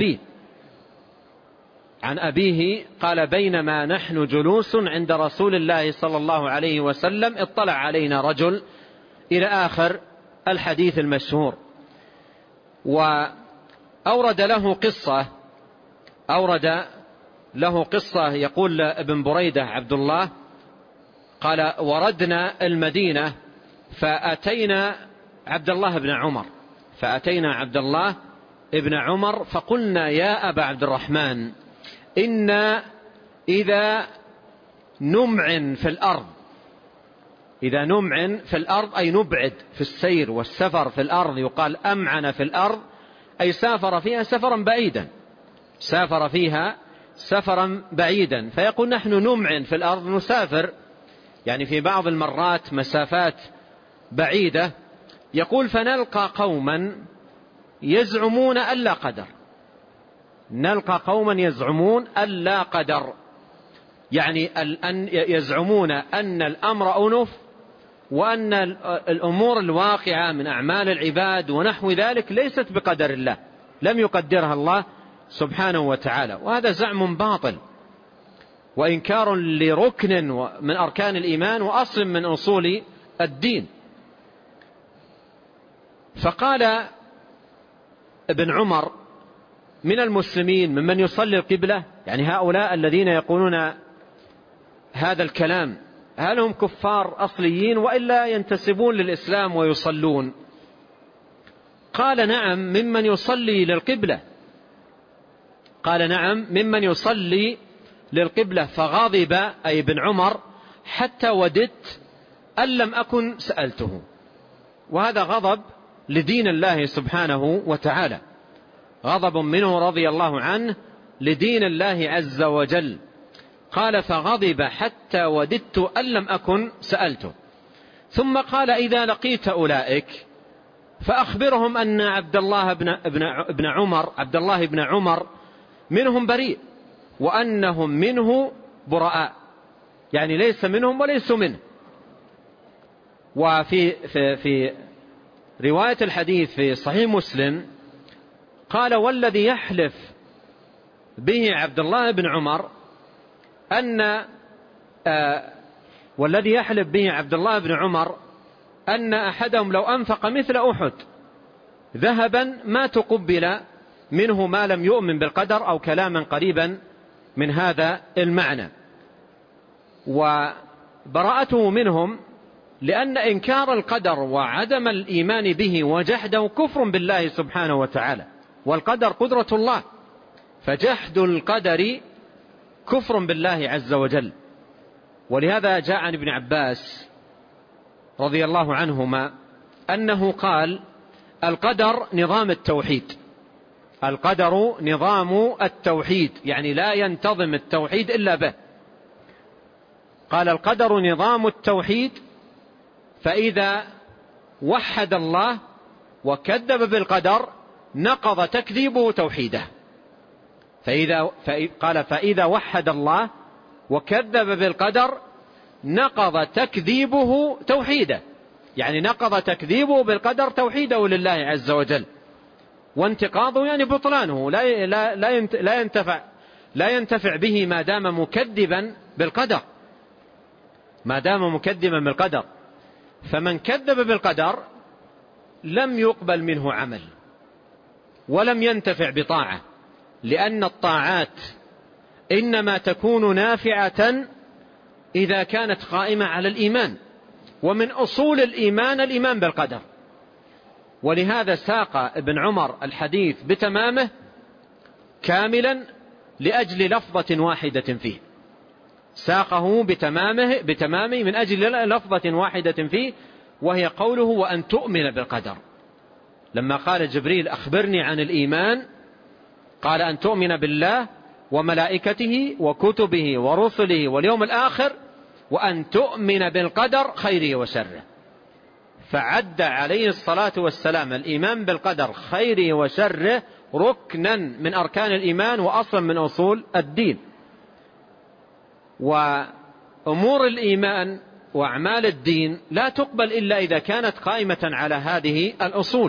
عن أبيه قال: بينما نحن جلوس عند رسول الله صلى الله عليه وسلم اطلع علينا رجل، إلى آخر الحديث المشهور. وأورد له قصة يقول ابن بريدة عبد الله قال: وردنا المدينة فأتينا عبد الله بن عمر فقلنا: يا أبا عبد الرحمن، إنا إذا نمعن في الأرض أي نبعد في السير والسفر في الأرض، يقال أمعن في الأرض أي سافر فيها سفرا بعيدا، فيقول نحن نمعن في الأرض، نسافر يعني في بعض المرات مسافات بعيدة. يقول: فنلقى قوما يزعمون ألا قدر، يعني يزعمون أن الأمر أنف، وأن الأمور الواقعة من أعمال العباد ونحو ذلك ليست بقدر الله، لم يقدرها الله سبحانه وتعالى. وهذا زعم باطل وإنكار لركن من أركان الإيمان وأصل من أصول الدين. فقال ابن عمر: من المسلمين ممن يصلي القبلة، يعني هؤلاء الذين يقولون هذا الكلام، هل هم كفار أصليين وإلا ينتسبون للإسلام ويصلون؟ قال: نعم، ممن يصلي للقبلة. فغضب أي ابن عمر حتى وددت أن لم أكن سألته. وهذا غضب لدين الله سبحانه وتعالى، غضب منه رضي الله عنه لدين الله عز وجل. قال: فغضب حتى وددت أن لم أكن سألته. ثم قال: إذا لقيت أولئك فأخبرهم أن عبد الله بن عمر منهم بريء، وأنهم منه براء، يعني ليس منهم وليسوا منه. وفي رواية الحديث في صحيح مسلم قال: والذي يحلف به عبد الله بن عمر أن أحدهم لو أنفق مثل أحد ذهبا ما تقبل منه ما لم يؤمن بالقدر، أو كلاما قريبا من هذا المعنى. وبراءته منهم لأن إنكار القدر وعدم الإيمان به وجحده كفر بالله سبحانه وتعالى، والقدر قدرة الله، فجحد القدر كفر بالله عز وجل. ولهذا جاء عن ابن عباس رضي الله عنهما أنه قال: القدر نظام التوحيد، يعني لا ينتظم التوحيد إلا به. قال: القدر نظام التوحيد، فإذا وحد الله وكذب بالقدر نقض تكذيبه توحيده. فإذا وحد الله وكذب بالقدر نقض تكذيبه توحيده، يعني نقض تكذيبه بالقدر توحيده لله عز وجل، وانتقاضه يعني بطلانه، لا ينتفع به ما دام مكذبا بالقدر. فمن كذب بالقدر لم يقبل منه عمل ولم ينتفع بطاعة، لأن الطاعات إنما تكون نافعة إذا كانت قائمة على الإيمان، ومن أصول الإيمان بالقدر. ولهذا ساق ابن عمر الحديث بتمامه كاملا لأجل لفظة واحدة فيه، ساقه بتمامه من أجل لفظة واحدة فيه، وهي قوله: وأن تؤمن بالقدر. لما قال جبريل أخبرني عن الإيمان، قال أن تؤمن بالله وملائكته وكتبه ورسله واليوم الآخر وأن تؤمن بالقدر خيره وشره. فعد عليه الصلاة والسلام الإيمان بالقدر خيره وشره ركنا من أركان الإيمان وأصلا من أصول الدين. وأمور الإيمان وأعمال الدين لا تقبل إلا إذا كانت قائمة على هذه الأصول،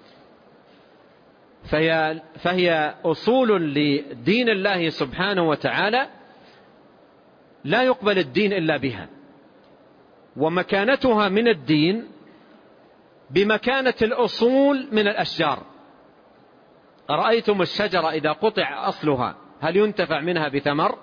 فهي أصول لدين الله سبحانه وتعالى لا يقبل الدين إلا بها، ومكانتها من الدين بمكانة الأصول من الأشجار. أرأيتم الشجرة إذا قطع أصلها هل ينتفع منها بثمر؟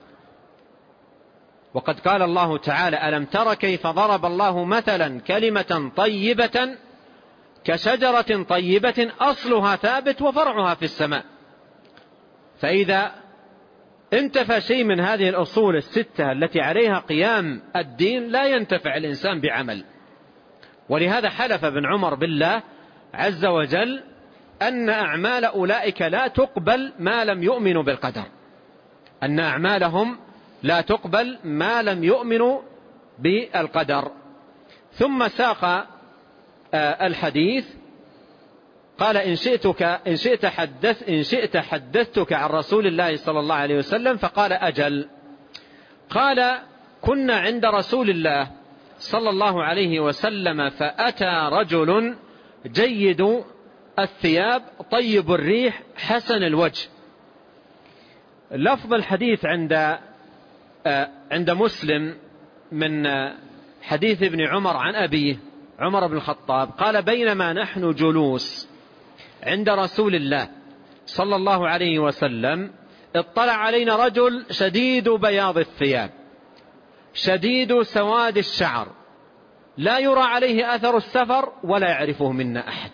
وقد قال الله تعالى: ألم تر كيف ضرب الله مثلا كلمة طيبة كشجرة طيبة أصلها ثابت وفرعها في السماء. فإذا انتفى شيء من هذه الأصول الستة التي عليها قيام الدين لا ينتفع الإنسان بعمل. ولهذا حلف ابن عمر بالله عز وجل أن أعمال أولئك لا تقبل ما لم يؤمنوا بالقدر، أن أعمالهم لا تقبل ما لم يؤمنوا بالقدر. ثم ساق الحديث قال: إن شئت حدثتك عن رسول الله صلى الله عليه وسلم. فقال: أجل. قال: كنا عند رسول الله صلى الله عليه وسلم فأتى رجل جيد الثياب طيب الريح حسن الوجه. لفظ الحديث عند مسلم من حديث ابن عمر عن أبيه عمر بن الخطاب قال: بينما نحن جلوس عند رسول الله صلى الله عليه وسلم اطلع علينا رجل شديد بياض الثياب شديد سواد الشعر لا يرى عليه أثر السفر ولا يعرفه منا أحد.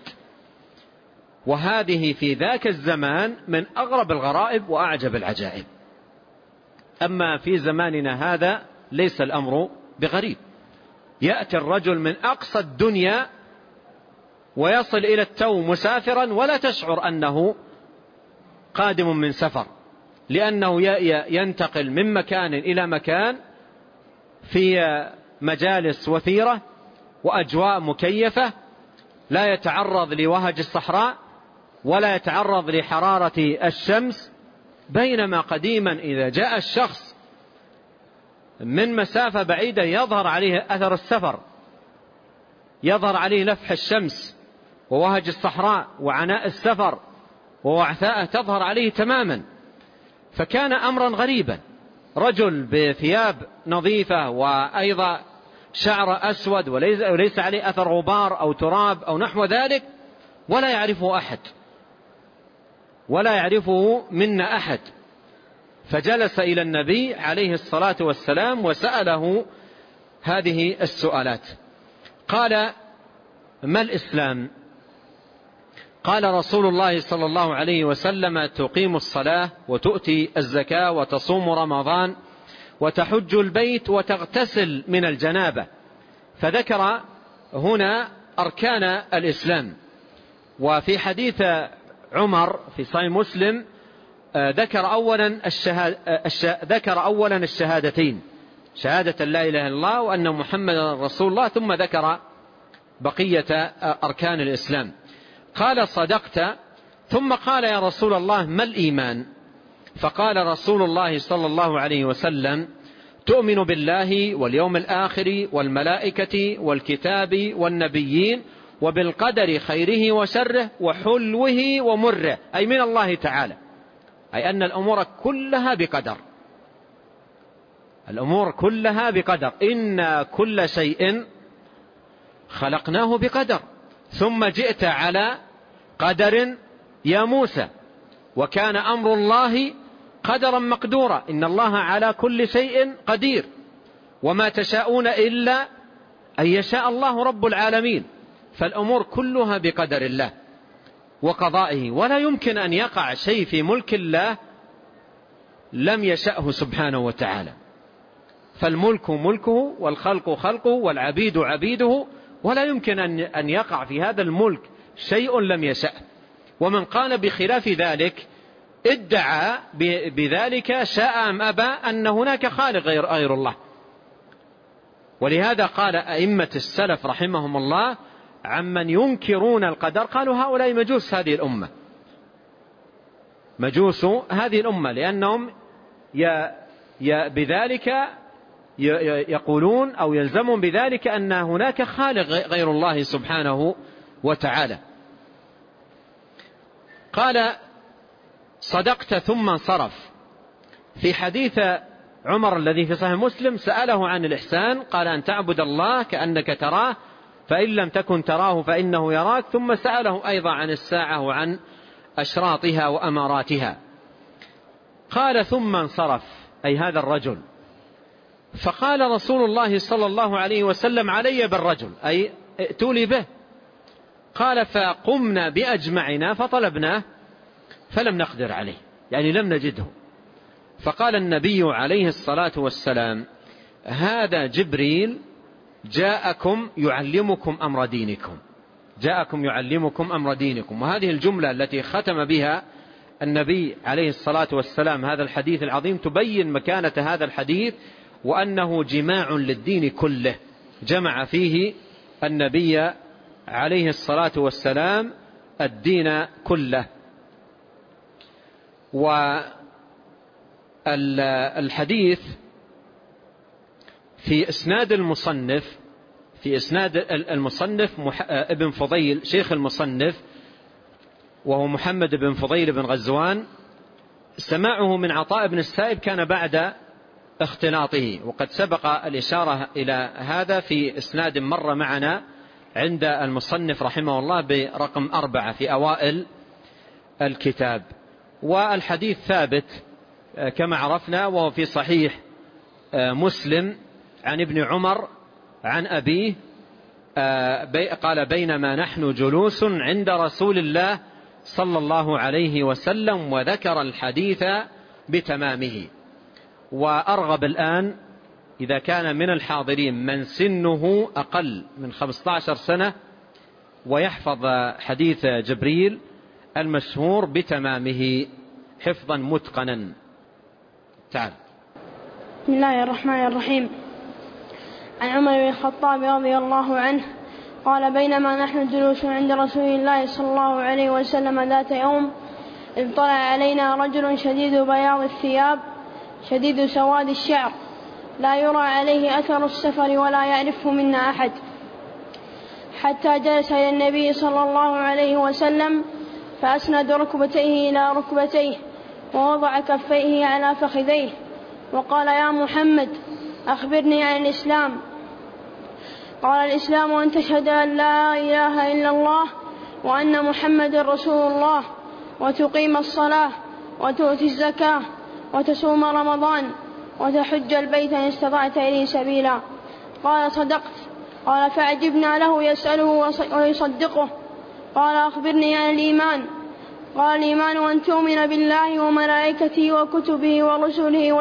وهذه في ذاك الزمان من أغرب الغرائب وأعجب العجائب. أما في زماننا هذا ليس الأمر بغريب، يأتي الرجل من أقصى الدنيا ويصل إلى التو مسافرا ولا تشعر أنه قادم من سفر، لأنه ينتقل من مكان إلى مكان في مجالس وثيرة وأجواء مكيفة، لا يتعرض لوهج الصحراء ولا يتعرض لحرارة الشمس. بينما قديما إذا جاء الشخص من مسافة بعيدة يظهر عليه أثر السفر، يظهر عليه لفح الشمس ووهج الصحراء وعناء السفر ووعثاءه تظهر عليه تماما. فكان أمرا غريبا، رجل بثياب نظيفة وأيضا شعر أسود وليس عليه أثر غبار أو تراب أو نحو ذلك، ولا يعرفه أحد ولا يعرفه منا أحد. فجلس إلى النبي عليه الصلاة والسلام وسأله هذه السؤالات. قال: ما الإسلام؟ قال رسول الله صلى الله عليه وسلم: تقيم الصلاة وتؤتي الزكاة وتصوم رمضان وتحج البيت وتغتسل من الجنابة. فذكر هنا أركان الإسلام. وفي حديث عمر في صحيح مسلم ذكر أولا الشهادتين، شهادة لا إله إلا الله وأن محمدا رسول الله، ثم ذكر بقية أركان الإسلام. قال: صدقت. ثم قال: يا رسول الله ما الإيمان؟ فقال رسول الله صلى الله عليه وسلم: تؤمن بالله واليوم الآخر والملائكة والكتاب والنبيين وبالقدر خيره وشره وحلوه ومره، أي من الله تعالى، أي أن الأمور كلها بقدر، الأمور كلها بقدر. إن كل شيء خلقناه بقدر. ثم جئت على قدر يا موسى، وكان أمر الله قدرا مقدورا، إن الله على كل شيء قدير، وما تشاءون إلا أن يشاء الله رب العالمين. فالأمور كلها بقدر الله وقضائه، ولا يمكن أن يقع شيء في ملك الله لم يشأه سبحانه وتعالى. فالملك ملكه والخلق خلقه والعبيد عبيده، ولا يمكن أن يقع في هذا الملك شيء لم يشأ. ومن قال بخلاف ذلك ادعى بذلك شاء أم أبى أن هناك خالق غير الله. ولهذا قال أئمة السلف رحمهم الله عمن ينكرون القدر، قالوا هؤلاء مجوس هذه الأمة، مجوس هذه الأمة، لأنهم بذلك يقولون أو يلزمون بذلك أن هناك خالق غير الله سبحانه وتعالى. قال صدقت ثم انصرف. في حديث عمر الذي في صحيح مسلم سأله عن الإحسان، قال أن تعبد الله كأنك تراه فإن لم تكن تراه فإنه يراك. ثم سأله أيضا عن الساعة وعن أشراطها وأماراتها. قال ثم انصرف، أي هذا الرجل. فقال رسول الله صلى الله عليه وسلم علي بالرجل، أي ائتوا لي به. قال فقمنا بأجمعنا فطلبناه فلم نقدر عليه، يعني لم نجده. فقال النبي عليه الصلاة والسلام هذا جبريل جاءكم يعلمكم أمر دينكم، جاءكم يعلمكم أمر دينكم. وهذه الجملة التي ختم بها النبي عليه الصلاة والسلام هذا الحديث العظيم تبين مكانة هذا الحديث، وأنه جماع للدين كله، جمع فيه النبي عليه الصلاة والسلام الدين كله. والحديث في إسناد المصنف ابن فضيل شيخ المصنف، وهو محمد بن فضيل بن غزوان. سماعه من عطاء بن السائب كان بعد اختلاطه، وقد سبق الإشارة إلى هذا في إسناد مر معنا عند المصنف رحمه الله برقم 4 في أوائل الكتاب. والحديث ثابت كما عرفنا، وهو في صحيح مسلم عن ابن عمر عن أبيه قال بينما نحن جلوس عند رسول الله صلى الله عليه وسلم وذكر الحديث بتمامه. وأرغب الآن إذا كان من الحاضرين من سنه أقل من 15 سنة ويحفظ حديث جبريل المشهور بتمامه حفظا متقنا. تعال. بسم الله الرحمن الرحيم. عن عمر بن الخطاب رضي الله عنه قال بينما نحن جلوس عند رسول الله صلى الله عليه وسلم ذات يوم إذ طلع علينا رجل شديد بياض الثياب شديد سواد الشعر لا يرى عليه أثر السفر ولا يعرفه منا أحد، حتى جلس إلى النبي صلى الله عليه وسلم فأسند ركبتيه إلى ركبتيه ووضع كفيه على فخذيه وقال يا محمد أخبرني عن الإسلام. قال الإسلام أن تشهد أن لا إله إلا الله وأن محمد رسول الله وتقيم الصلاة وتؤتي الزكاة وتصوم رمضان وتحج البيت إن استطعت إليه سبيلا. قال صدقت. قال فعجبنا له يسأله ويصدقه. قال أخبرني عن الإيمان. قال الإيمان أن تؤمن بالله وملائكته وكتبه ورسله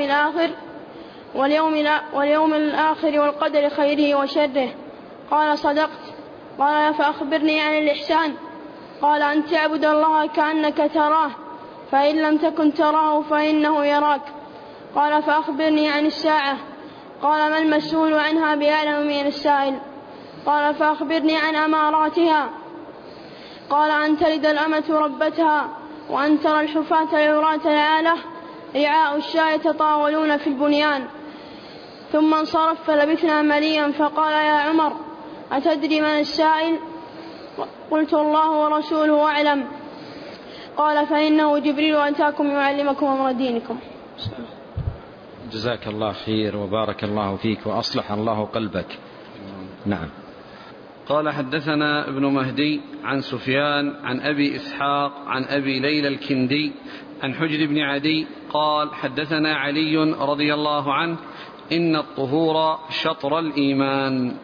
واليوم الآخر والقدر خيره وشره. قال صدقت. قال فأخبرني عن الإحسان. قال أن تعبد الله كأنك تراه فإن لم تكن تراه فإنه يراك. قال فأخبرني عن الساعة. قال ما المسؤول عنها بأعلم من السائل. قال فأخبرني عن أماراتها. قال أن تلد الأمة ربتها وأن ترى الحفاة العراة العالة رعاء الشاة يتطاولون في البنيان. ثم انصرف فلبثنا مليا فقال يا عمر أتدري من السائل؟ قلت الله ورسوله أعلم. قال فإنه جبريل أتاكم يعلمكم أمر دينكم. جزاك الله خير وبارك الله فيك وأصلح الله قلبك. نعم. قال حدثنا ابن مهدي عن سفيان عن أبي إسحاق عن أبي ليلى الكندي عن حجر بن عدي قال حدثنا علي رضي الله عنه إن الطهور شطر الإيمان.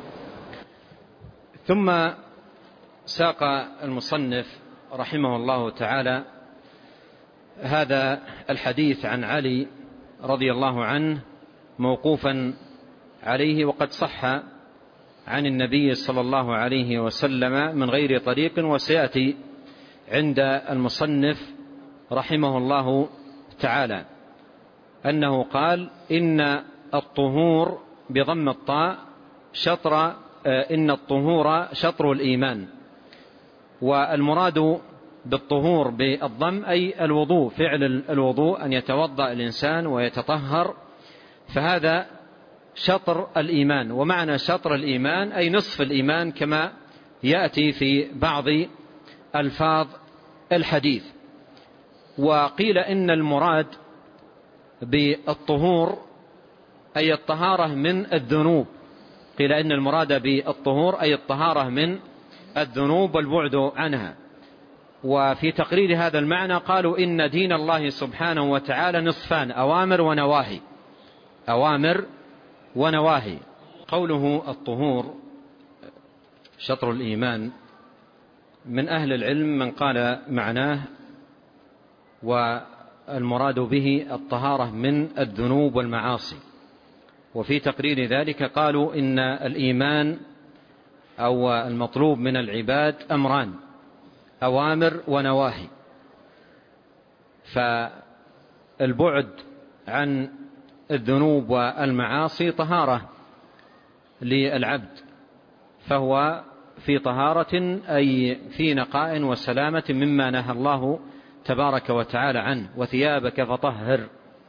ثم ساق المصنف رحمه الله تعالى هذا الحديث عن علي رضي الله عنه موقوفا عليه، وقد صح عن النبي صلى الله عليه وسلم من غير طريق، وسيأتي عند المصنف رحمه الله تعالى أنه قال إن الطهور بضم الطاء إن الطهور شطر الإيمان. والمراد بالطهور بالضم أي الوضوء، فعل الوضوء، أن يتوضأ الإنسان ويتطهر، فهذا شطر الإيمان. ومعنى شطر الإيمان أي نصف الإيمان كما يأتي في بعض ألفاظ الحديث. وقيل إن المراد بالطهور أي الطهارة من الذنوب، قيل إن المراد بالطهور أي الطهارة من الذنوب والبعد عنها. وفي تقرير هذا المعنى قالوا إن دين الله سبحانه وتعالى نصفان، أوامر ونواهي، أوامر ونواهي. قوله الطهور شطر الإيمان، من أهل العلم من قال معناه والمراد به الطهارة من الذنوب والمعاصي. وفي تقرير ذلك قالوا إن الإيمان أو المطلوب من العباد أمران، أوامر ونواهي، فالبعد عن الذنوب والمعاصي طهارة للعبد، فهو في طهارة أي في نقاء وسلامة مما نهى الله تبارك وتعالى عنه. وثيابك فطهر.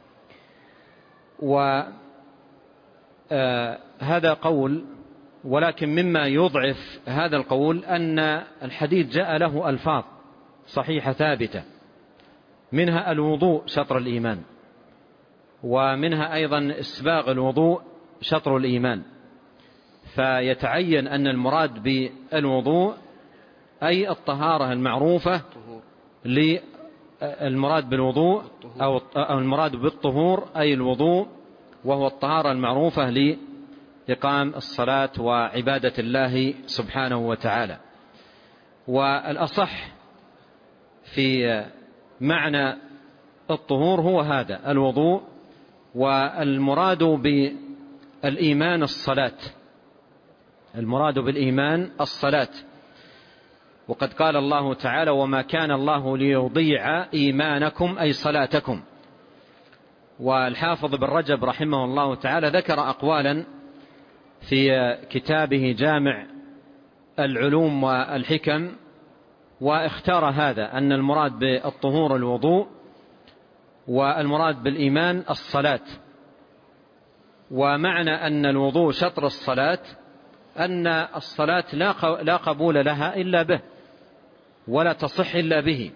وهذا قول، ولكن مما يضعف هذا القول أن الحديث جاء له ألفاظ صحيحة ثابتة، منها الوضوء شطر الإيمان، ومنها أيضا إسباغ الوضوء شطر الإيمان. فيتعين أن المراد بالوضوء أي الطهارة المعروفة، المراد بالوضوء أو المراد بالطهور أي الوضوء، وهو الطهارة المعروفة لإقام الصلاة وعبادة الله سبحانه وتعالى. والأصح في معنى الطهور هو هذا الوضوء. والمراد بالإيمان الصلاة، المراد بالإيمان الصلاة. وقد قال الله تعالى وما كان الله ليضيع إيمانكم أي صلاتكم. والحافظ بن رجب رحمه الله تعالى ذكر أقوالا في كتابه جامع العلوم والحكم، واختار هذا أن المراد بالطهور الوضوء، والمراد بالإيمان الصلاة. ومعنى أن الوضوء شطر الصلاة أن الصلاة لا قبول لها إلا به، ولا تصح إلا به.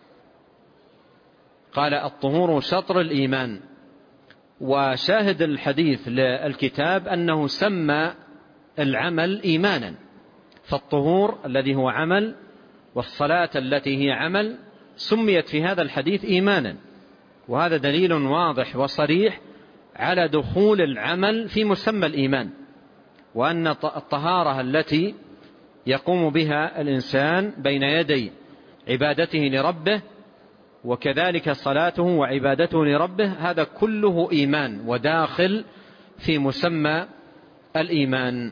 قال الطهور شطر الإيمان. وشاهد الحديث للكتاب أنه سمى العمل إيمانا، فالطهور الذي هو عمل والصلاة التي هي عمل سميت في هذا الحديث إيمانا. وهذا دليل واضح وصريح على دخول العمل في مسمى الإيمان، وأن الطهارة التي يقوم بها الإنسان بين يدي عبادته لربه، وكذلك صلاته وعبادته لربه، هذا كله إيمان وداخل في مسمى الإيمان.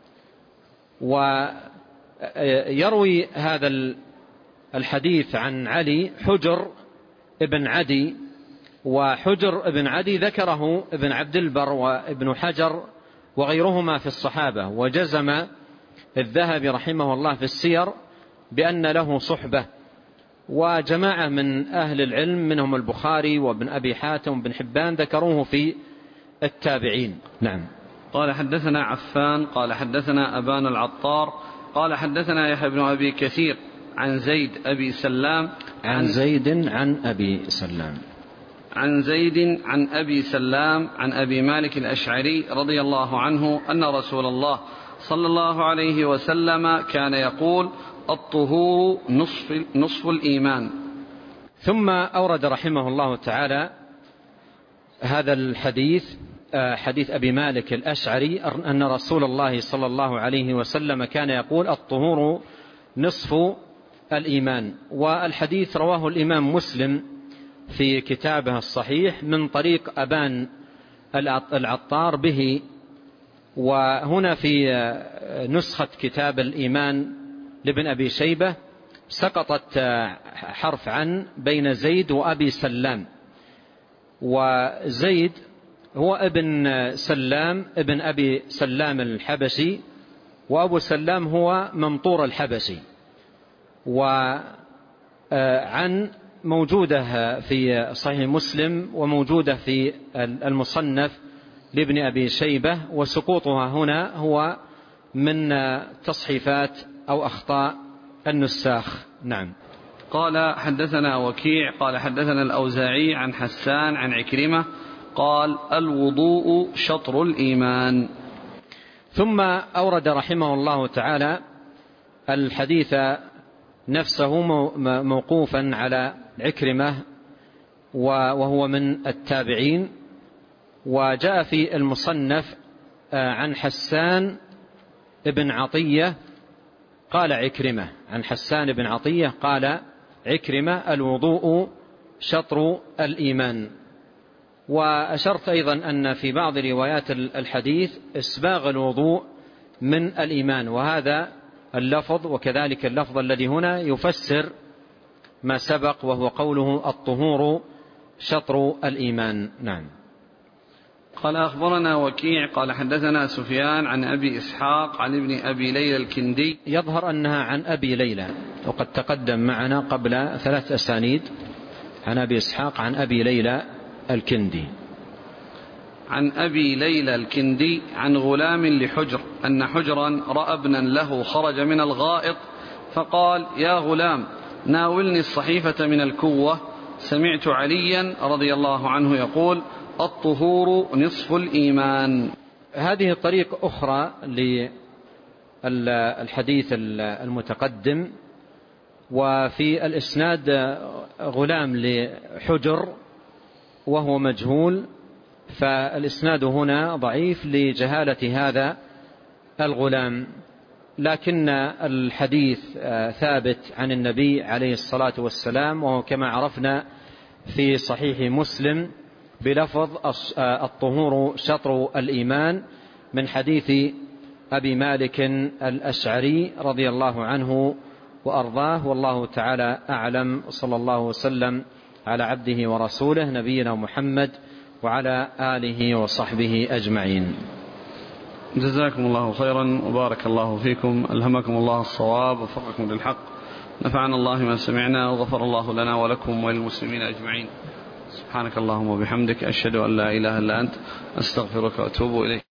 ويروي هذا الحديث عن علي حجر ابن عدي، وحجر ابن عدي ذكره ابن عبد البر وابن حجر وغيرهما في الصحابة، وجزم الذهبي رحمه الله في السير بأن له صحبة. وجماعة من أهل العلم منهم البخاري وابن أبي حاتم وابن حبان ذكروه في التابعين. نعم. قال حدثنا عفان قال حدثنا أبان العطار قال حدثنا يحيى بن أبي كثير عن زيد أبي سلام عن زيد عن أبي سلام عن زيد عن أبي سلام عن أبي مالك الأشعري رضي الله عنه أن رسول الله صلى الله عليه وسلم كان يقول الطهور نصف الإيمان. ثم أورد رحمه الله تعالى هذا الحديث، حديث أبي مالك الأشعري، أن رسول الله صلى الله عليه وسلم كان يقول الطهور نصف الإيمان. والحديث رواه الإمام مسلم في كتابه الصحيح من طريق أبان العطار به وهنا في نسخة كتاب الإيمان لابن أبي شيبة سقطت حرف عن بين زيد وأبي سلام، وزيد هو ابن سلام ابن أبي سلام الحبشي، وأبو سلام هو ممطور الحبشي. وعن موجودة في صحيح مسلم وموجودة في المصنف لابن أبي شيبة، وسقوطها هنا هو من تصحيفات أو أخطاء النساخ. نعم. قال حدثنا وكيع قال حدثنا الأوزاعي عن حسان عن عكرمة قال الوضوء شطر الإيمان. ثم أورد رحمه الله تعالى الحديث نفسه موقوفا على عكرمة وهو من التابعين، وجاء في المصنف عن حسان بن عطية قال عكرمة، عن حسان بن عطية قال عكرمة الوضوء شطر الإيمان. وأشرت أيضا أن في بعض روايات الحديث إسباغ الوضوء من الإيمان، وهذا اللفظ وكذلك اللفظ الذي هنا يفسر ما سبق، وهو قوله الطهور شطر الإيمان. نعم. قال أخبرنا وكيع قال حدثنا سفيان عن أبي إسحاق عن ابن أبي ليلى الكندي. يظهر أنها عن أبي ليلى، وقد تقدم معنا قبل 3 أسانيد عن أبي إسحاق عن أبي ليلى الكندي. عن أبي ليلى الكندي عن غلام لحجر أن حجرا رأى ابنا له خرج من الغائط فقال يا غلام ناولني الصحيفة من الكوة، سمعت عليا رضي الله عنه يقول الطهور نصف الإيمان. هذه طريق أخرى للحديث المتقدم، وفي الإسناد غلام لحجر وهو مجهول، فالإسناد هنا ضعيف لجهالة هذا الغلام، لكن الحديث ثابت عن النبي عليه الصلاة والسلام، وهو كما عرفنا في صحيح مسلم بلفظ الطهور شطر الإيمان من حديث أبي مالك الأشعري رضي الله عنه وأرضاه، والله تعالى أعلم. صلى الله وسلم على عبده ورسوله نبينا محمد وعلى آله وصحبه أجمعين. جزاكم الله خيرا وبارك الله فيكم، ألهمكم الله الصواب ووفقكم للحق، نفعنا الله ما سمعنا وغفر الله لنا ولكم وللمسلمين أجمعين. سبحانك اللهم وبحمدك أشهد أن لا إله إلا أنت أستغفرك وأتوب إليك.